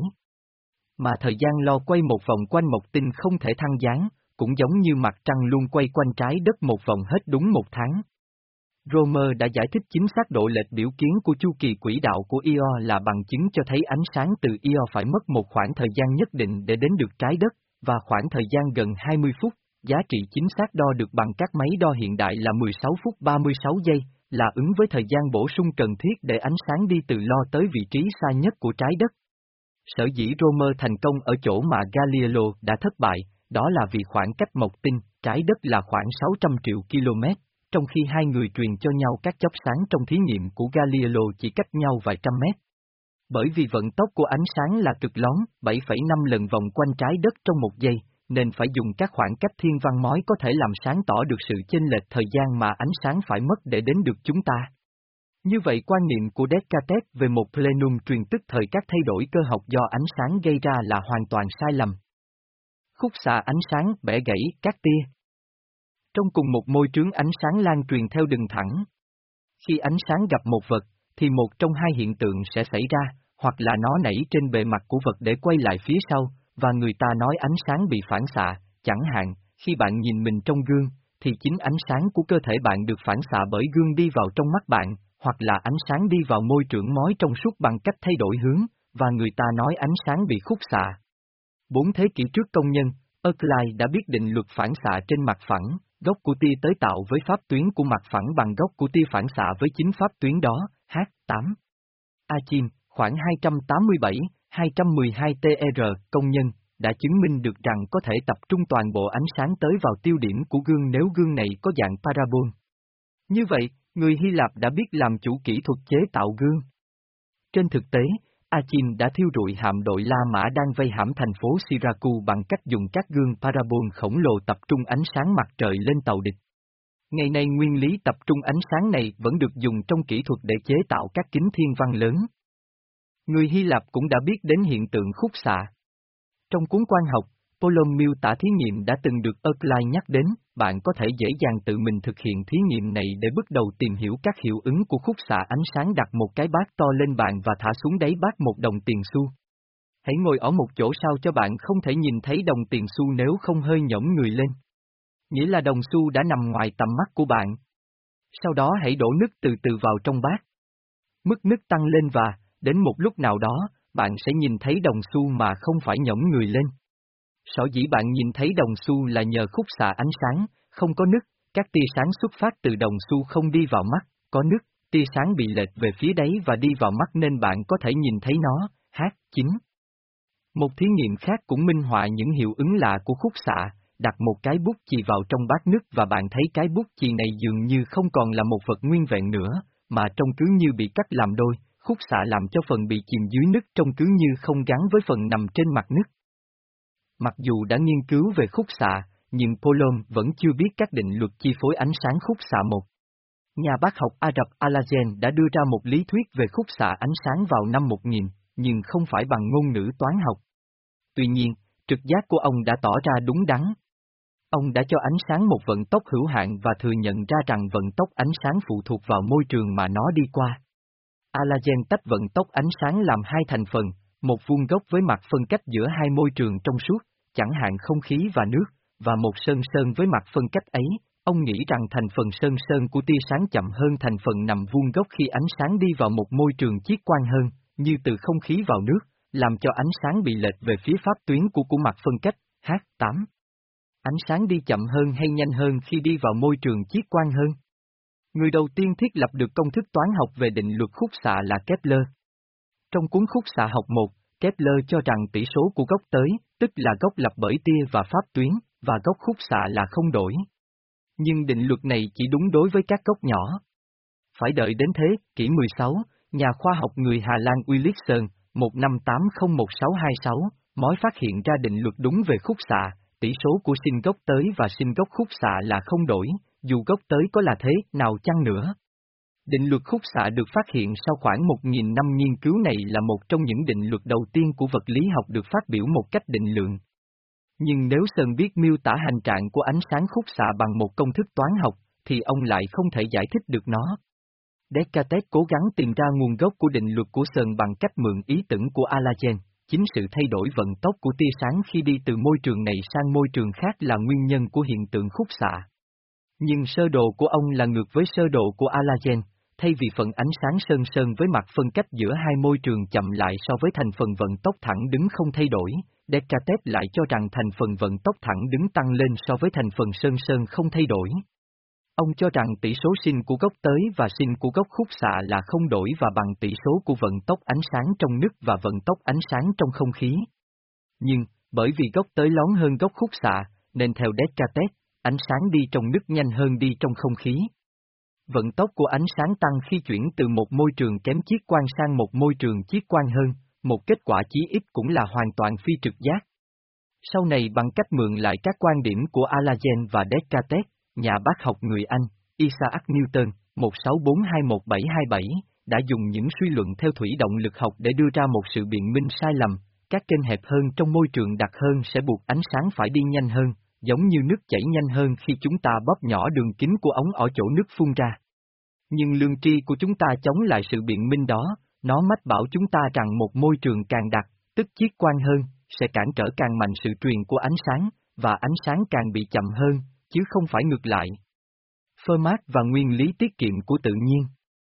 Mà thời gian Lo quay một vòng quanh một tinh không thể thăng gián, cũng giống như mặt trăng luôn quay quanh trái đất một vòng hết đúng một tháng. Romer đã giải thích chính xác độ lệch biểu kiến của chu kỳ quỹ đạo của Io là bằng chứng cho thấy ánh sáng từ Io phải mất một khoảng thời gian nhất định để đến được trái đất, và khoảng thời gian gần hai mươi phút, giá trị chính xác đo được bằng các máy đo hiện đại là mười sáu phút ba mươi sáu giây, là ứng với thời gian bổ sung cần thiết để ánh sáng đi từ Lo tới vị trí xa nhất của trái đất. Sở dĩ Romer thành công ở chỗ mà Galileo đã thất bại, đó là vì khoảng cách một tinh, trái đất là khoảng sáu trăm triệu km, trong khi hai người truyền cho nhau các chóp sáng trong thí nghiệm của Galileo chỉ cách nhau vài trăm mét. Bởi vì vận tốc của ánh sáng là cực lón, bảy phẩy năm lần vòng quanh trái đất trong một giây, nên phải dùng các khoảng cách thiên văn mới có thể làm sáng tỏ được sự chênh lệch thời gian mà ánh sáng phải mất để đến được chúng ta. Như vậy quan niệm của Descartes về một plenum truyền tức thời các thay đổi cơ học do ánh sáng gây ra là hoàn toàn sai lầm. Khúc xạ ánh sáng bẻ gãy các tia. Trong cùng một môi trướng ánh sáng lan truyền theo đường thẳng. Khi ánh sáng gặp một vật, thì một trong hai hiện tượng sẽ xảy ra, hoặc là nó nảy trên bề mặt của vật để quay lại phía sau, và người ta nói ánh sáng bị phản xạ, chẳng hạn, khi bạn nhìn mình trong gương, thì chính ánh sáng của cơ thể bạn được phản xạ bởi gương đi vào trong mắt bạn, hoặc là ánh sáng đi vào môi trường mói trong suốt bằng cách thay đổi hướng, và người ta nói ánh sáng bị khúc xạ. Bốn thế kỷ trước công nhân, Euclid đã biết định luật phản xạ trên mặt phẳng, góc của tia tới tạo với pháp tuyến của mặt phẳng bằng góc của tia phản xạ với chính pháp tuyến đó, H tám. Achim, khoảng hai trăm tám mươi bảy, hai trăm mười hai T R, công nhân, đã chứng minh được rằng có thể tập trung toàn bộ ánh sáng tới vào tiêu điểm của gương nếu gương này có dạng parabol. Như vậy, người Hy Lạp đã biết làm chủ kỹ thuật chế tạo gương. Trên thực tế, Achim đã thiêu rụi hạm đội La Mã đang vây hãm thành phố Syracuse bằng cách dùng các gương parabol khổng lồ tập trung ánh sáng mặt trời lên tàu địch. Ngày nay nguyên lý tập trung ánh sáng này vẫn được dùng trong kỹ thuật để chế tạo các kính thiên văn lớn. Người Hy Lạp cũng đã biết đến hiện tượng khúc xạ. Trong cuốn quan học, Polom miêu tả thí nghiệm đã từng được Euclid nhắc đến, bạn có thể dễ dàng tự mình thực hiện thí nghiệm này để bước đầu tìm hiểu các hiệu ứng của khúc xạ ánh sáng. Đặt một cái bát to lên bàn và thả xuống đáy bát một đồng tiền xu. Hãy ngồi ở một chỗ sao cho bạn không thể nhìn thấy đồng tiền xu nếu không hơi nhổm người lên. Nghĩa là đồng xu đã nằm ngoài tầm mắt của bạn. Sau đó hãy đổ nước từ từ vào trong bát. Mức nước tăng lên và, đến một lúc nào đó, bạn sẽ nhìn thấy đồng xu mà không phải nhổm người lên. Sở dĩ bạn nhìn thấy đồng xu là nhờ khúc xạ ánh sáng, không có nước, các tia sáng xuất phát từ đồng xu không đi vào mắt, có nước, tia sáng bị lệch về phía đáy và đi vào mắt nên bạn có thể nhìn thấy nó. H chín. Một thí nghiệm khác cũng minh họa những hiệu ứng lạ của khúc xạ, đặt một cái bút chì vào trong bát nước và bạn thấy cái bút chì này dường như không còn là một vật nguyên vẹn nữa, mà trông cứ như bị cắt làm đôi, khúc xạ làm cho phần bị chìm dưới nước trông cứ như không gắn với phần nằm trên mặt nước. Mặc dù đã nghiên cứu về khúc xạ, nhưng Coulomb vẫn chưa biết các định luật chi phối ánh sáng khúc xạ một. Nhà bác học Ả Rập Al-Hazen đã đưa ra một lý thuyết về khúc xạ ánh sáng vào năm một nghìn, nhưng không phải bằng ngôn ngữ toán học. Tuy nhiên, trực giác của ông đã tỏ ra đúng đắn. Ông đã cho ánh sáng một vận tốc hữu hạn và thừa nhận ra rằng vận tốc ánh sáng phụ thuộc vào môi trường mà nó đi qua. Al-Hazen tách vận tốc ánh sáng làm hai thành phần, một vuông góc với mặt phân cách giữa hai môi trường trong suốt, chẳng hạn không khí và nước, và một sơn sơn với mặt phân cách ấy. Ông nghĩ rằng thành phần sơn sơn của tia sáng chậm hơn thành phần nằm vuông góc khi ánh sáng đi vào một môi trường chiết quang hơn, như từ không khí vào nước, làm cho ánh sáng bị lệch về phía pháp tuyến của của mặt phân cách. H tám. Ánh sáng đi chậm hơn hay nhanh hơn khi đi vào môi trường chiết quang hơn? Người đầu tiên thiết lập được công thức toán học về định luật khúc xạ là Kepler. Trong cuốn khúc xạ học một, Kepler cho rằng tỷ số của góc tới, tức là góc lập bởi tia và pháp tuyến, và góc khúc xạ là không đổi. Nhưng định luật này chỉ đúng đối với các góc nhỏ. Phải đợi đến thế kỷ mười sáu, nhà khoa học người Hà Lan Wilson, một năm tám không một sáu hai sáu, mới phát hiện ra định luật đúng về khúc xạ, tỷ số của sin góc tới và sin góc khúc xạ là không đổi, dù góc tới có là thế nào chăng nữa. Định luật khúc xạ được phát hiện sau khoảng một nghìn năm nghiên cứu này là một trong những định luật đầu tiên của vật lý học được phát biểu một cách định lượng. Nhưng nếu Sơn biết miêu tả hành trạng của ánh sáng khúc xạ bằng một công thức toán học, thì ông lại không thể giải thích được nó. Descartes cố gắng tìm ra nguồn gốc của định luật của Sơn bằng cách mượn ý tưởng của Al-Hazen. Chính sự thay đổi vận tốc của tia sáng khi đi từ môi trường này sang môi trường khác là nguyên nhân của hiện tượng khúc xạ. Nhưng sơ đồ của ông là ngược với sơ đồ của Al-Hazen, thay vì phần ánh sáng sơn sơn với mặt phân cách giữa hai môi trường chậm lại so với thành phần vận tốc thẳng đứng không thay đổi, Descartes lại cho rằng thành phần vận tốc thẳng đứng tăng lên so với thành phần sơn sơn không thay đổi. Ông cho rằng tỷ số sin của góc tới và sin của góc khúc xạ là không đổi và bằng tỷ số của vận tốc ánh sáng trong nước và vận tốc ánh sáng trong không khí. Nhưng, bởi vì góc tới lón hơn góc khúc xạ, nên theo Descartes, ánh sáng đi trong nước nhanh hơn đi trong không khí. Vận tốc của ánh sáng tăng khi chuyển từ một môi trường kém chiết quang sang một môi trường chiết quang hơn, một kết quả chí ít cũng là hoàn toàn phi trực giác. Sau này bằng cách mượn lại các quan điểm của Al-Hazen và Descartes, nhà bác học người Anh, Isaac Newton, một sáu bốn hai một bảy hai bảy, đã dùng những suy luận theo thủy động lực học để đưa ra một sự biện minh sai lầm, các kênh hẹp hơn trong môi trường đặc hơn sẽ buộc ánh sáng phải đi nhanh hơn, giống như nước chảy nhanh hơn khi chúng ta bóp nhỏ đường kính của ống ở chỗ nước phun ra. Nhưng lương tri của chúng ta chống lại sự biện minh đó, nó mách bảo chúng ta rằng một môi trường càng đặc, tức chiết quang hơn, sẽ cản trở càng mạnh sự truyền của ánh sáng, và ánh sáng càng bị chậm hơn, chứ không phải ngược lại. Fermat và nguyên lý tiết kiệm của tự nhiên.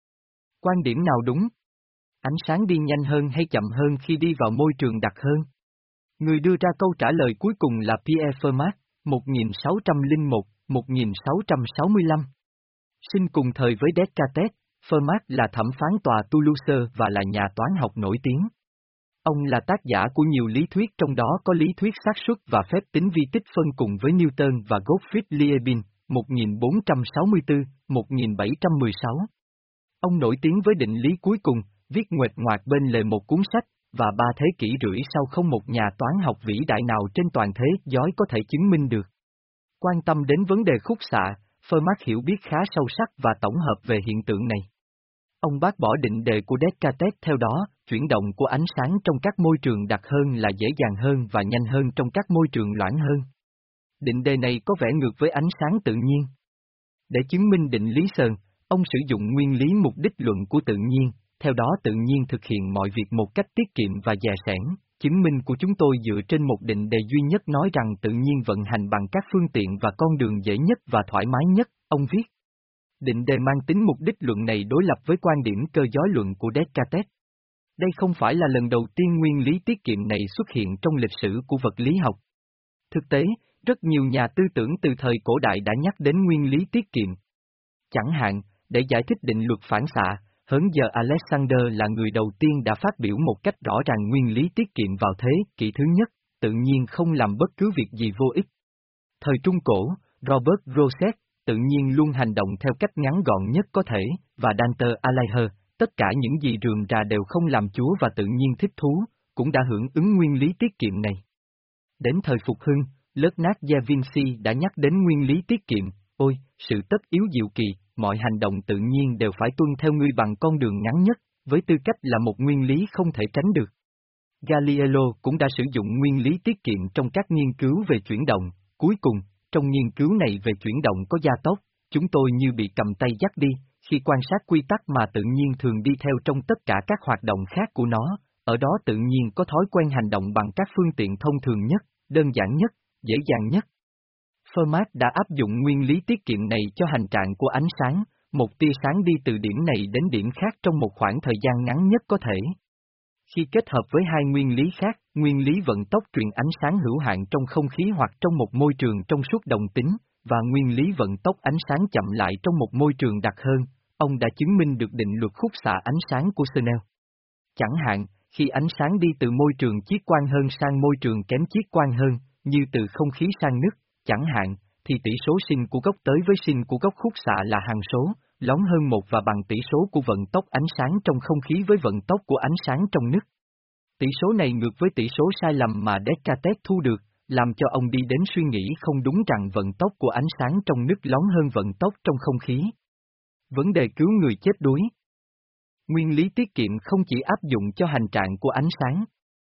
Quan điểm nào đúng? Ánh sáng đi nhanh hơn hay chậm hơn khi đi vào môi trường đặc hơn? Người đưa ra câu trả lời cuối cùng là Pierre Fermat, một nghìn sáu trăm lẻ một đến một nghìn sáu trăm sáu mươi lăm. Sinh cùng thời với Descartes, Fermat là thẩm phán tòa Toulouse và là nhà toán học nổi tiếng. Ông là tác giả của nhiều lý thuyết, trong đó có lý thuyết xác suất và phép tính vi tích phân cùng với Newton và Gottfried Leibniz, một nghìn bốn trăm sáu mươi tư đến một nghìn bảy trăm mười sáu. Ông nổi tiếng với định lý cuối cùng, viết nguệch ngoạc bên lề một cuốn sách, và ba thế kỷ rưỡi sau không một nhà toán học vĩ đại nào trên toàn thế giới có thể chứng minh được. Quan tâm đến vấn đề khúc xạ, Fermat hiểu biết khá sâu sắc và tổng hợp về hiện tượng này. Ông bác bỏ định đề của Descartes, theo đó, chuyển động của ánh sáng trong các môi trường đặc hơn là dễ dàng hơn và nhanh hơn trong các môi trường loãng hơn. Định đề này có vẻ ngược với ánh sáng tự nhiên. Để chứng minh định lý Sơn, ông sử dụng nguyên lý mục đích luận của tự nhiên, theo đó tự nhiên thực hiện mọi việc một cách tiết kiệm và dè sẻn. Chứng minh của chúng tôi dựa trên một định đề duy nhất nói rằng tự nhiên vận hành bằng các phương tiện và con đường dễ nhất và thoải mái nhất, ông viết. Định đề mang tính mục đích luận này đối lập với quan điểm cơ giới luận của Descartes. Đây không phải là lần đầu tiên nguyên lý tiết kiệm này xuất hiện trong lịch sử của vật lý học. Thực tế, rất nhiều nhà tư tưởng từ thời cổ đại đã nhắc đến nguyên lý tiết kiệm. Chẳng hạn, để giải thích định luật phản xạ, hớn giờ Alexander là người đầu tiên đã phát biểu một cách rõ ràng nguyên lý tiết kiệm vào thế kỷ thứ nhất, tự nhiên không làm bất cứ việc gì vô ích. Thời Trung Cổ, Robert Rosset, tự nhiên luôn hành động theo cách ngắn gọn nhất có thể, và Dante Alighieri, tất cả những gì rườm rà đều không làm chúa và tự nhiên thích thú, cũng đã hưởng ứng nguyên lý tiết kiệm này. Đến thời Phục Hưng, Leonardo da Vinci đã nhắc đến nguyên lý tiết kiệm, ôi, sự tất yếu diệu kỳ, mọi hành động tự nhiên đều phải tuân theo ngươi bằng con đường ngắn nhất, với tư cách là một nguyên lý không thể tránh được. Galileo cũng đã sử dụng nguyên lý tiết kiệm trong các nghiên cứu về chuyển động, cuối cùng, trong nghiên cứu này về chuyển động có gia tốc, chúng tôi như bị cầm tay dắt đi, khi quan sát quy tắc mà tự nhiên thường đi theo trong tất cả các hoạt động khác của nó, ở đó tự nhiên có thói quen hành động bằng các phương tiện thông thường nhất, đơn giản nhất, dễ dàng nhất. Fermat đã áp dụng nguyên lý tiết kiệm này cho hành trạng của ánh sáng, một tia sáng đi từ điểm này đến điểm khác trong một khoảng thời gian ngắn nhất có thể. Khi kết hợp với hai nguyên lý khác, nguyên lý vận tốc truyền ánh sáng hữu hạn trong không khí hoặc trong một môi trường trong suốt đồng tính, và nguyên lý vận tốc ánh sáng chậm lại trong một môi trường đặc hơn, ông đã chứng minh được định luật khúc xạ ánh sáng của Snell. Chẳng hạn, khi ánh sáng đi từ môi trường chiết quang hơn sang môi trường kém chiết quang hơn, như từ không khí sang nước, chẳng hạn, thì tỷ số sin của góc tới với sin của góc khúc xạ là hằng số, lớn hơn một và bằng tỷ số của vận tốc ánh sáng trong không khí với vận tốc của ánh sáng trong nước. Tỷ số này ngược với tỷ số sai lầm mà Descartes thu được, làm cho ông đi đến suy nghĩ không đúng rằng vận tốc của ánh sáng trong nước lớn hơn vận tốc trong không khí. Vấn đề cứu người chết đuối. Nguyên lý tiết kiệm không chỉ áp dụng cho hành trạng của ánh sáng.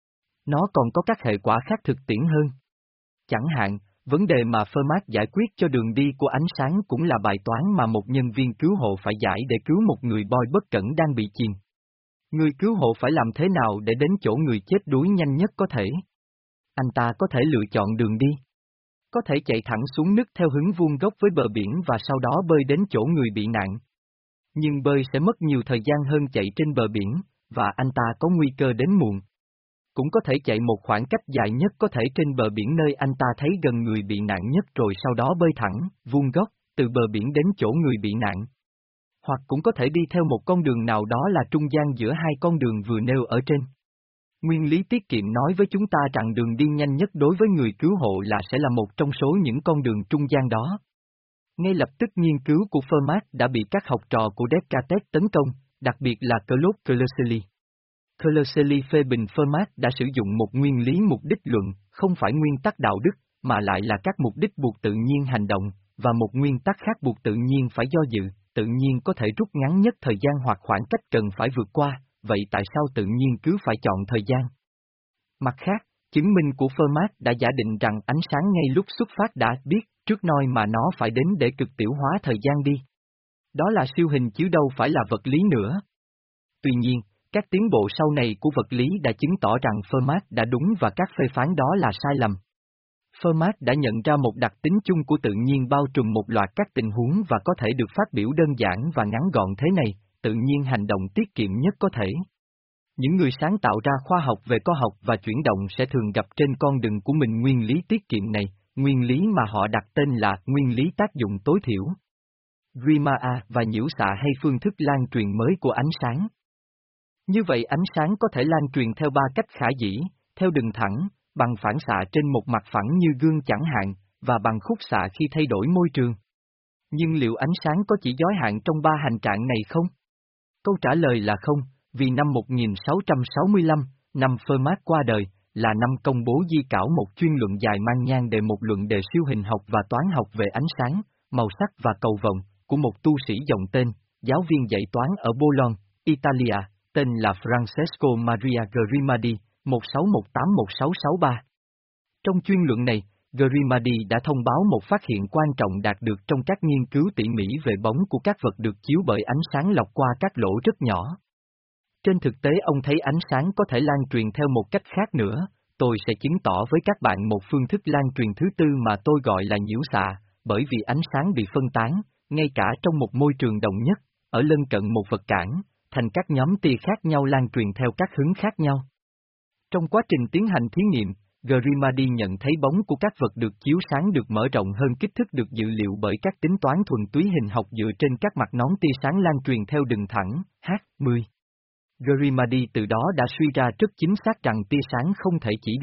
Nó còn có các hệ quả khác thực tiễn hơn. Chẳng hạn, vấn đề mà Fermat giải quyết cho đường đi của ánh sáng cũng là bài toán mà một nhân viên cứu hộ phải giải để cứu một người boy bất cẩn đang bị chìm. Người cứu hộ phải làm thế nào để đến chỗ người chết đuối nhanh nhất có thể? Anh ta có thể lựa chọn đường đi. Có thể chạy thẳng xuống nước theo hướng vuông góc với bờ biển và sau đó bơi đến chỗ người bị nạn. Nhưng bơi sẽ mất nhiều thời gian hơn chạy trên bờ biển, và anh ta có nguy cơ đến muộn. Cũng có thể chạy một khoảng cách dài nhất có thể trên bờ biển nơi anh ta thấy gần người bị nạn nhất rồi sau đó bơi thẳng, vuông góc, từ bờ biển đến chỗ người bị nạn. Hoặc cũng có thể đi theo một con đường nào đó là trung gian giữa hai con đường vừa nêu ở trên. Nguyên lý tiết kiệm nói với chúng ta rằng đường đi nhanh nhất đối với người cứu hộ là sẽ là một trong số những con đường trung gian đó. Ngay lập tức nghiên cứu của Fermat đã bị các học trò của Descartes tấn công, đặc biệt là Claude Clauselli. Clauselli phê bình Fermat đã sử dụng một nguyên lý mục đích luận, không phải nguyên tắc đạo đức, mà lại là các mục đích buộc tự nhiên hành động, và một nguyên tắc khác buộc tự nhiên phải do dự, tự nhiên có thể rút ngắn nhất thời gian hoặc khoảng cách cần phải vượt qua, vậy tại sao tự nhiên cứ phải chọn thời gian? Mặt khác, chứng minh của Fermat đã giả định rằng ánh sáng ngay lúc xuất phát đã biết, trước noi mà nó phải đến để cực tiểu hóa thời gian đi. Đó là siêu hình chứ đâu phải là vật lý nữa. Tuy nhiên, các tiến bộ sau này của vật lý đã chứng tỏ rằng Fermat đã đúng và các phê phán đó là sai lầm. Fermat đã nhận ra một đặc tính chung của tự nhiên bao trùm một loạt các tình huống và có thể được phát biểu đơn giản và ngắn gọn thế này, tự nhiên hành động tiết kiệm nhất có thể. Những người sáng tạo ra khoa học về co học và chuyển động sẽ thường gặp trên con đường của mình nguyên lý tiết kiệm này, nguyên lý mà họ đặt tên là nguyên lý tác dụng tối thiểu. Riemann và nhiễu xạ hay phương thức lan truyền mới của ánh sáng. Như vậy ánh sáng có thể lan truyền theo ba cách khả dĩ, theo đường thẳng, bằng phản xạ trên một mặt phẳng như gương chẳng hạn, và bằng khúc xạ khi thay đổi môi trường. Nhưng liệu ánh sáng có chỉ giới hạn trong ba hành trạng này không? Câu trả lời là không, vì năm một nghìn sáu trăm sáu mươi lăm, năm Fermat qua đời, là năm công bố di cảo một chuyên luận dài mang nhan đề một luận đề siêu hình học và toán học về ánh sáng, màu sắc và cầu vồng, của một tu sĩ dòng tên, giáo viên dạy toán ở Bologna, Italia, tên là Francesco Maria Grimadi, một sáu một tám một sáu sáu ba. Trong chuyên luận này, Grimadi đã thông báo một phát hiện quan trọng đạt được trong các nghiên cứu tỉ mỉ về bóng của các vật được chiếu bởi ánh sáng lọc qua các lỗ rất nhỏ. Trên thực tế ông thấy ánh sáng có thể lan truyền theo một cách khác nữa, tôi sẽ chứng tỏ với các bạn một phương thức lan truyền thứ tư mà tôi gọi là nhiễu xạ, bởi vì ánh sáng bị phân tán, ngay cả trong một môi trường đồng nhất, ở lân cận một vật cản, thành các nhóm tia khác nhau lan truyền theo các hướng khác nhau. Trong quá trình tiến hành thí nghiệm, Grimady nhận thấy bóng của các vật được chiếu sáng được mở rộng hơn kích thước được dự liệu bởi các tính toán thuần túy hình học dựa trên các mặt nón tia sáng lan truyền theo đường thẳng, H mười. Grimady từ đó đã suy ra rất chính xác rằng tia sáng không thể chỉ đi.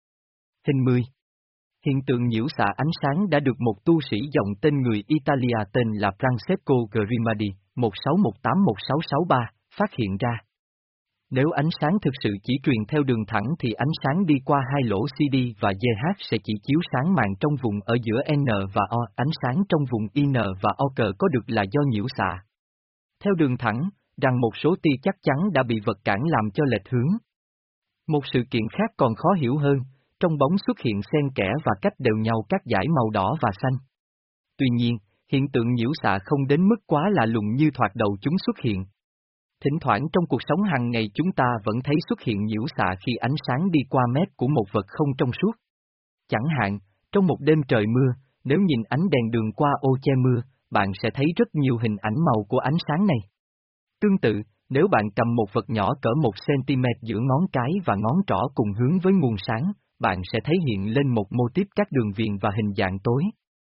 Hình mười. Hiện tượng nhiễu xạ ánh sáng đã được một tu sĩ dòng tên người Italia tên là Francesco Grimady, một sáu một tám một sáu sáu ba, phát hiện ra. Nếu ánh sáng thực sự chỉ truyền theo đường thẳng thì ánh sáng đi qua hai lỗ xê đê và giê hát sẽ chỉ chiếu sáng màn trong vùng ở giữa N và O, ánh sáng trong vùng I N và O cờ có được là do nhiễu xạ. Theo đường thẳng, rằng một số tia chắc chắn đã bị vật cản làm cho lệch hướng. Một sự kiện khác còn khó hiểu hơn, trong bóng xuất hiện xen kẽ và cách đều nhau các dải màu đỏ và xanh. Tuy nhiên, hiện tượng nhiễu xạ không đến mức quá lạ lùng như thoạt đầu chúng xuất hiện. Thỉnh thoảng trong cuộc sống hàng ngày chúng ta vẫn thấy xuất hiện nhiễu xạ khi ánh sáng đi qua mép của một vật không trong suốt. Chẳng hạn, trong một đêm trời mưa, nếu nhìn ánh đèn đường qua ô che mưa, bạn sẽ thấy rất nhiều hình ảnh màu của ánh sáng này. Tương tự, nếu bạn cầm một vật nhỏ cỡ một xăng-ti-mét giữa ngón cái và ngón trỏ cùng hướng với nguồn sáng, bạn sẽ thấy hiện lên một mô típ các đường viền và hình dạng tối.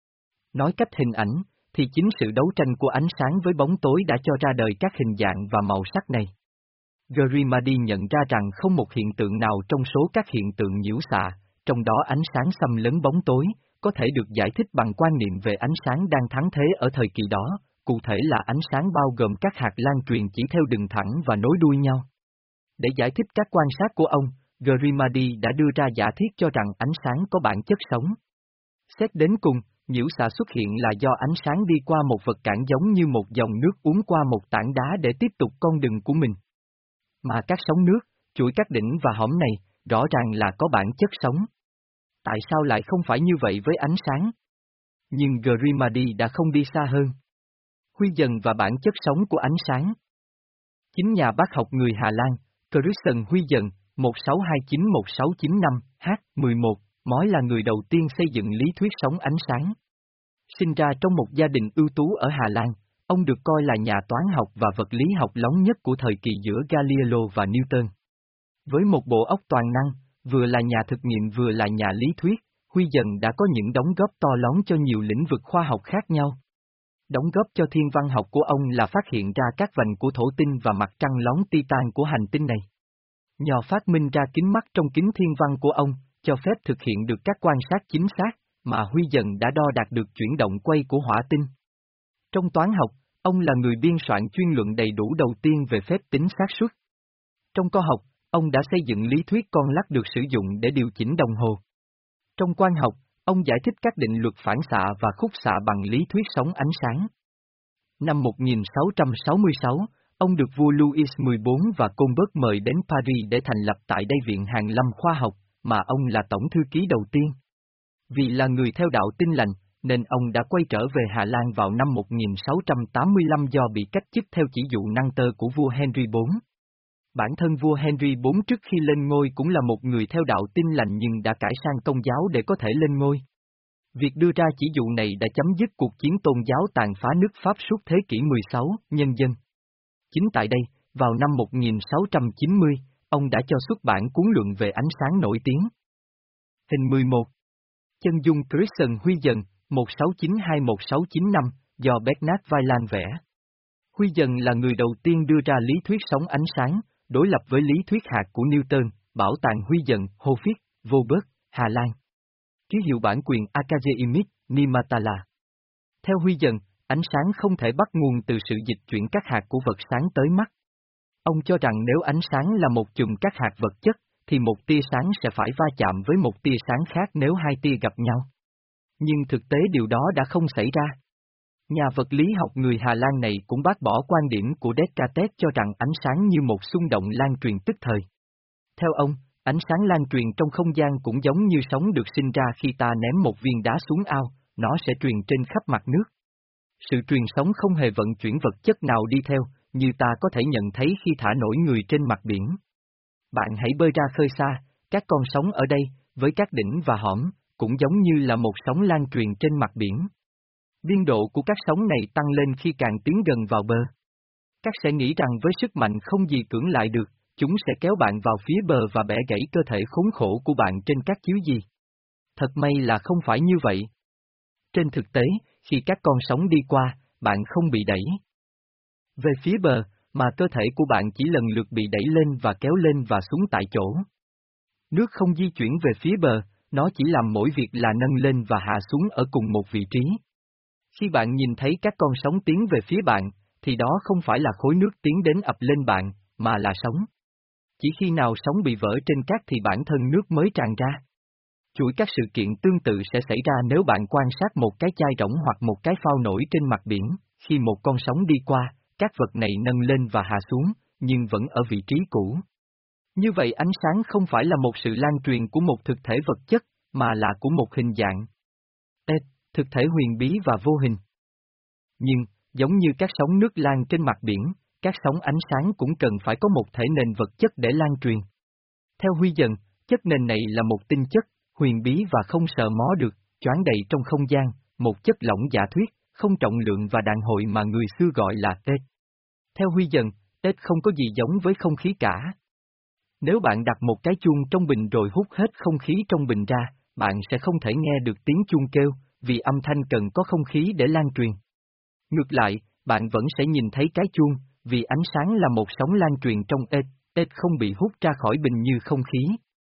Nói cách hình ảnh, thì chính sự đấu tranh của ánh sáng với bóng tối đã cho ra đời các hình dạng và màu sắc này. Grimady nhận ra rằng không một hiện tượng nào trong số các hiện tượng nhiễu xạ, trong đó ánh sáng xâm lấn bóng tối, có thể được giải thích bằng quan niệm về ánh sáng đang thắng thế ở thời kỳ đó, cụ thể là ánh sáng bao gồm các hạt lan truyền chỉ theo đường thẳng và nối đuôi nhau. Để giải thích các quan sát của ông, Grimady đã đưa ra giả thiết cho rằng ánh sáng có bản chất sống. Xét đến cùng, nhiễu xạ xuất hiện là do ánh sáng đi qua một vật cản giống như một dòng nước uốn qua một tảng đá để tiếp tục con đường của mình. Mà các sóng nước, chuỗi các đỉnh và hõm này, rõ ràng là có bản chất sống. Tại sao lại không phải như vậy với ánh sáng? Nhưng Grimady đã không đi xa hơn. Huy dần và bản chất sống của ánh sáng. Chính nhà bác học người Hà Lan, Christian Huy dần, một sáu hai chín một sáu chín năm, H mười một, Mói là người đầu tiên xây dựng lý thuyết sóng ánh sáng. Sinh ra trong một gia đình ưu tú ở Hà Lan, ông được coi là nhà toán học và vật lý học lóng nhất của thời kỳ giữa Galileo và Newton. Với một bộ óc toàn năng, vừa là nhà thực nghiệm vừa là nhà lý thuyết, Huy dần đã có những đóng góp to lớn cho nhiều lĩnh vực khoa học khác nhau. Đóng góp cho thiên văn học của ông là phát hiện ra các vành của thổ tinh và mặt trăng lón Titan của hành tinh này. Nhờ phát minh ra kính mắt trong kính thiên văn của ông, cho phép thực hiện được các quan sát chính xác, mà Huy dần đã đo đạt được chuyển động quay của hỏa tinh. Trong toán học, ông là người biên soạn chuyên luận đầy đủ đầu tiên về phép tính xác suất. Trong cơ học, ông đã xây dựng lý thuyết con lắc được sử dụng để điều chỉnh đồng hồ. Trong quang học, ông giải thích các định luật phản xạ và khúc xạ bằng lý thuyết sóng ánh sáng. Năm một nghìn sáu trăm sáu mươi sáu, ông được vua Louis mười bốn và Colbert mời đến Paris để thành lập tại đây Viện Hàn Lâm Khoa học, mà ông là tổng thư ký đầu tiên. Vì là người theo đạo Tin lành, nên ông đã quay trở về Hà Lan vào năm một nghìn sáu trăm tám mươi lăm do bị cách chức theo chỉ dụ năng tơ của vua Henry bốn. Bản thân vua Henry bốn trước khi lên ngôi cũng là một người theo đạo Tin lành nhưng đã cải sang Công giáo để có thể lên ngôi. Việc đưa ra chỉ dụ này đã chấm dứt cuộc chiến tôn giáo tàn phá nước Pháp suốt thế kỷ mười sáu, nhân dân. Chính tại đây, vào năm một nghìn sáu trăm chín mươi, ông đã cho xuất bản cuốn luận về ánh sáng nổi tiếng. Hình mười một. Chân dung Christian Huy dần, một sáu chín hai một sáu chín năm, do Bernard Weyland vẽ. Huy dần là người đầu tiên đưa ra lý thuyết sóng ánh sáng, đối lập với lý thuyết hạt của Newton, bảo tàng Huy dần, Hofik, Voberg, Hà Lan. Ký hiệu bản quyền Academic, Nimatala. Theo Huy dần, ánh sáng không thể bắt nguồn từ sự dịch chuyển các hạt của vật sáng tới mắt. Ông cho rằng nếu ánh sáng là một chùm các hạt vật chất, thì một tia sáng sẽ phải va chạm với một tia sáng khác nếu hai tia gặp nhau. Nhưng thực tế điều đó đã không xảy ra. Nhà vật lý học người Hà Lan này cũng bác bỏ quan điểm của Descartes cho rằng ánh sáng như một xung động lan truyền tức thời. Theo ông, ánh sáng lan truyền trong không gian cũng giống như sóng được sinh ra khi ta ném một viên đá xuống ao, nó sẽ truyền trên khắp mặt nước. Sự truyền sóng không hề vận chuyển vật chất nào đi theo, như ta có thể nhận thấy khi thả nổi người trên mặt biển. Bạn hãy bơi ra khơi xa, các con sóng ở đây, với các đỉnh và hõm, cũng giống như là một sóng lan truyền trên mặt biển. Biên độ của các sóng này tăng lên khi càng tiến gần vào bờ. Các sẽ nghĩ rằng với sức mạnh không gì cưỡng lại được, chúng sẽ kéo bạn vào phía bờ và bẻ gãy cơ thể khốn khổ của bạn trên các chiếu gì. Thật may là không phải như vậy. Trên thực tế, khi các con sóng đi qua, bạn không bị đẩy về phía bờ, mà cơ thể của bạn chỉ lần lượt bị đẩy lên và kéo lên và xuống tại chỗ. Nước không di chuyển về phía bờ, nó chỉ làm mỗi việc là nâng lên và hạ xuống ở cùng một vị trí. Khi bạn nhìn thấy các con sóng tiến về phía bạn, thì đó không phải là khối nước tiến đến ập lên bạn, mà là sóng. Chỉ khi nào sóng bị vỡ trên cát thì bản thân nước mới tràn ra. Chuỗi các sự kiện tương tự sẽ xảy ra nếu bạn quan sát một cái chai rỗng hoặc một cái phao nổi trên mặt biển, khi một con sóng đi qua, các vật này nâng lên và hạ xuống, nhưng vẫn ở vị trí cũ. Như vậy ánh sáng không phải là một sự lan truyền của một thực thể vật chất, mà là của một hình dạng. Ê, thực thể huyền bí và vô hình. Nhưng, giống như các sóng nước lan trên mặt biển, các sóng ánh sáng cũng cần phải có một thể nền vật chất để lan truyền. Theo Huy Dần, chất nền này là một tinh chất, huyền bí và không sờ mó được, choáng đầy trong không gian, một chất lỏng giả thuyết, không trọng lượng và đàn hồi mà người xưa gọi là ếch. Theo Huy Dần, ếch không có gì giống với không khí cả. Nếu bạn đặt một cái chuông trong bình rồi hút hết không khí trong bình ra, bạn sẽ không thể nghe được tiếng chuông kêu, vì âm thanh cần có không khí để lan truyền. Ngược lại, bạn vẫn sẽ nhìn thấy cái chuông, vì ánh sáng là một sóng lan truyền trong ếch, ếch không bị hút ra khỏi bình như không khí.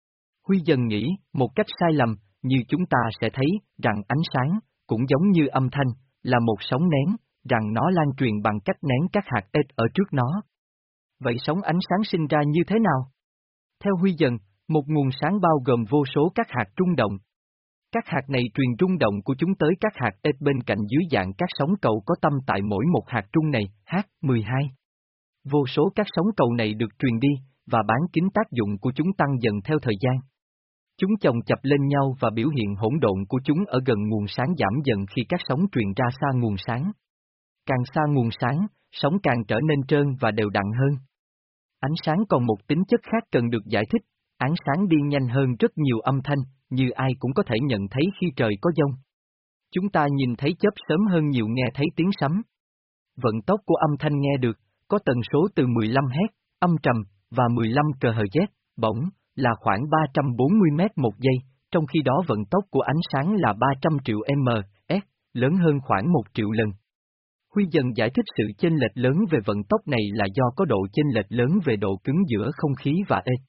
Huy Dần nghĩ, một cách sai lầm, như chúng ta sẽ thấy, rằng ánh sáng, cũng giống như âm thanh, là một sóng nén, rằng nó lan truyền bằng cách nén các hạt ếch ở trước nó. Vậy sóng ánh sáng sinh ra như thế nào? Theo Huy Dần, một nguồn sáng bao gồm vô số các hạt rung động. Các hạt này truyền rung động của chúng tới các hạt ếch bên cạnh dưới dạng các sóng cầu có tâm tại mỗi một hạt rung này, H mười hai. Vô số các sóng cầu này được truyền đi, và bán kính tác dụng của chúng tăng dần theo thời gian. Chúng chồng chập lên nhau và biểu hiện hỗn độn của chúng ở gần nguồn sáng giảm dần khi các sóng truyền ra xa nguồn sáng. Càng xa nguồn sáng, sóng càng trở nên trơn và đều đặn hơn. Ánh sáng còn một tính chất khác cần được giải thích, ánh sáng đi nhanh hơn rất nhiều âm thanh, như ai cũng có thể nhận thấy khi trời có giông. Chúng ta nhìn thấy chớp sớm hơn nhiều nghe thấy tiếng sấm. Vận tốc của âm thanh nghe được, có tần số từ mười lăm héc, âm trầm, và mười lăm kHz, bổng, là khoảng ba trăm bốn mươi mét một giây, trong khi đó vận tốc của ánh sáng là ba trăm triệu ms, lớn hơn khoảng một triệu lần. Huy Dần giải thích sự chênh lệch lớn về vận tốc này là do có độ chênh lệch lớn về độ cứng giữa không khí và ếch.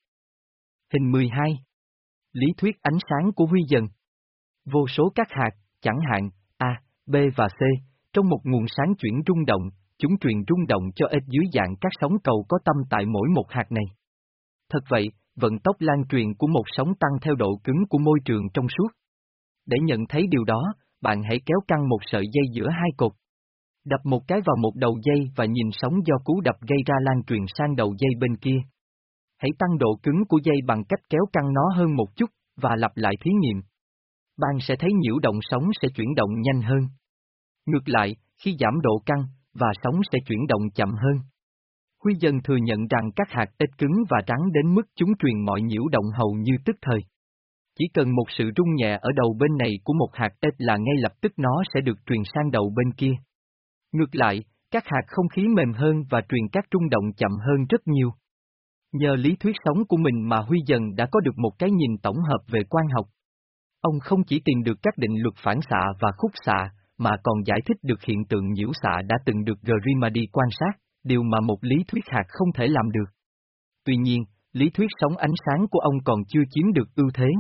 Hình mười hai. Lý thuyết ánh sáng của Huy Dần. Vô số các hạt, chẳng hạn, A, B và C, trong một nguồn sáng chuyển rung động, chúng truyền rung động cho ếch dưới dạng các sóng cầu có tâm tại mỗi một hạt này. Thật vậy, vận tốc lan truyền của một sóng tăng theo độ cứng của môi trường trong suốt. Để nhận thấy điều đó, bạn hãy kéo căng một sợi dây giữa hai cột. Đập một cái vào một đầu dây và nhìn sóng do cú đập gây ra lan truyền sang đầu dây bên kia. Hãy tăng độ cứng của dây bằng cách kéo căng nó hơn một chút, và lặp lại thí nghiệm. Bạn sẽ thấy nhiễu động sóng sẽ chuyển động nhanh hơn. Ngược lại, khi giảm độ căng, và sóng sẽ chuyển động chậm hơn. Huy Dần thừa nhận rằng các hạt ếch cứng và trắng đến mức chúng truyền mọi nhiễu động hầu như tức thời. Chỉ cần một sự rung nhẹ ở đầu bên này của một hạt ếch là ngay lập tức nó sẽ được truyền sang đầu bên kia. Ngược lại, các hạt không khí mềm hơn và truyền các rung động chậm hơn rất nhiều. Nhờ lý thuyết sóng của mình mà Huy Dần đã có được một cái nhìn tổng hợp về quang học. Ông không chỉ tìm được các định luật phản xạ và khúc xạ, mà còn giải thích được hiện tượng nhiễu xạ đã từng được Grimady quan sát, điều mà một lý thuyết hạt không thể làm được. Tuy nhiên, lý thuyết sóng ánh sáng của ông còn chưa chiếm được ưu thế.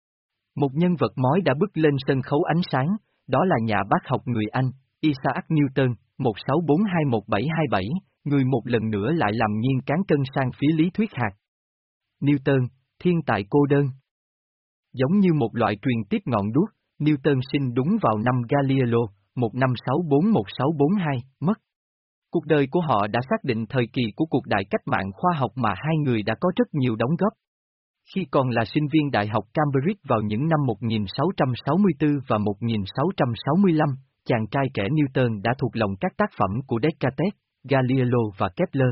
Một nhân vật mói đã bước lên sân khấu ánh sáng, đó là nhà bác học người Anh, Isaac Newton, một sáu bốn hai một bảy hai bảy, người một lần nữa lại làm nghiêng cán cân sang phía lý thuyết hạt. Newton, thiên tài cô đơn. Giống như một loại truyền tiếp ngọn đuốc, Newton sinh đúng vào năm Galileo, một năm sáu bốn một sáu bốn hai, mất. Cuộc đời của họ đã xác định thời kỳ của cuộc đại cách mạng khoa học mà hai người đã có rất nhiều đóng góp. Khi còn là sinh viên Đại học Cambridge vào những năm một nghìn sáu trăm sáu mươi tư và một nghìn sáu trăm sáu mươi lăm, chàng trai trẻ Newton đã thuộc lòng các tác phẩm của Descartes, Galileo và Kepler.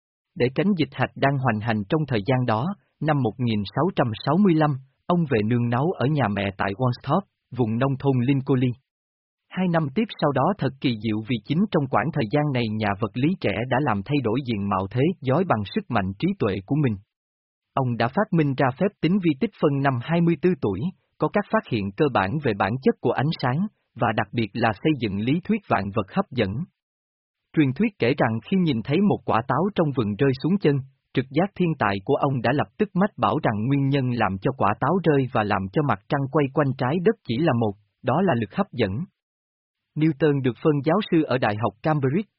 Để tránh dịch hạch đang hoành hành trong thời gian đó, năm một nghìn sáu trăm sáu mươi lăm, ông về nương náu ở nhà mẹ tại Wandsworth, vùng nông thôn Lincoln. Hai năm tiếp sau đó thật kỳ diệu vì chính trong quãng thời gian này nhà vật lý trẻ đã làm thay đổi diện mạo thế giới bằng sức mạnh trí tuệ của mình. Ông đã phát minh ra phép tính vi tích phân năm hai mươi tư tuổi, có các phát hiện cơ bản về bản chất của ánh sáng, và đặc biệt là xây dựng lý thuyết vạn vật hấp dẫn. Truyền thuyết kể rằng khi nhìn thấy một quả táo trong vườn rơi xuống chân, trực giác thiên tài của ông đã lập tức mách bảo rằng nguyên nhân làm cho quả táo rơi và làm cho mặt trăng quay quanh trái đất chỉ là một, đó là lực hấp dẫn. Newton được phân giáo sư ở Đại học Cambridge,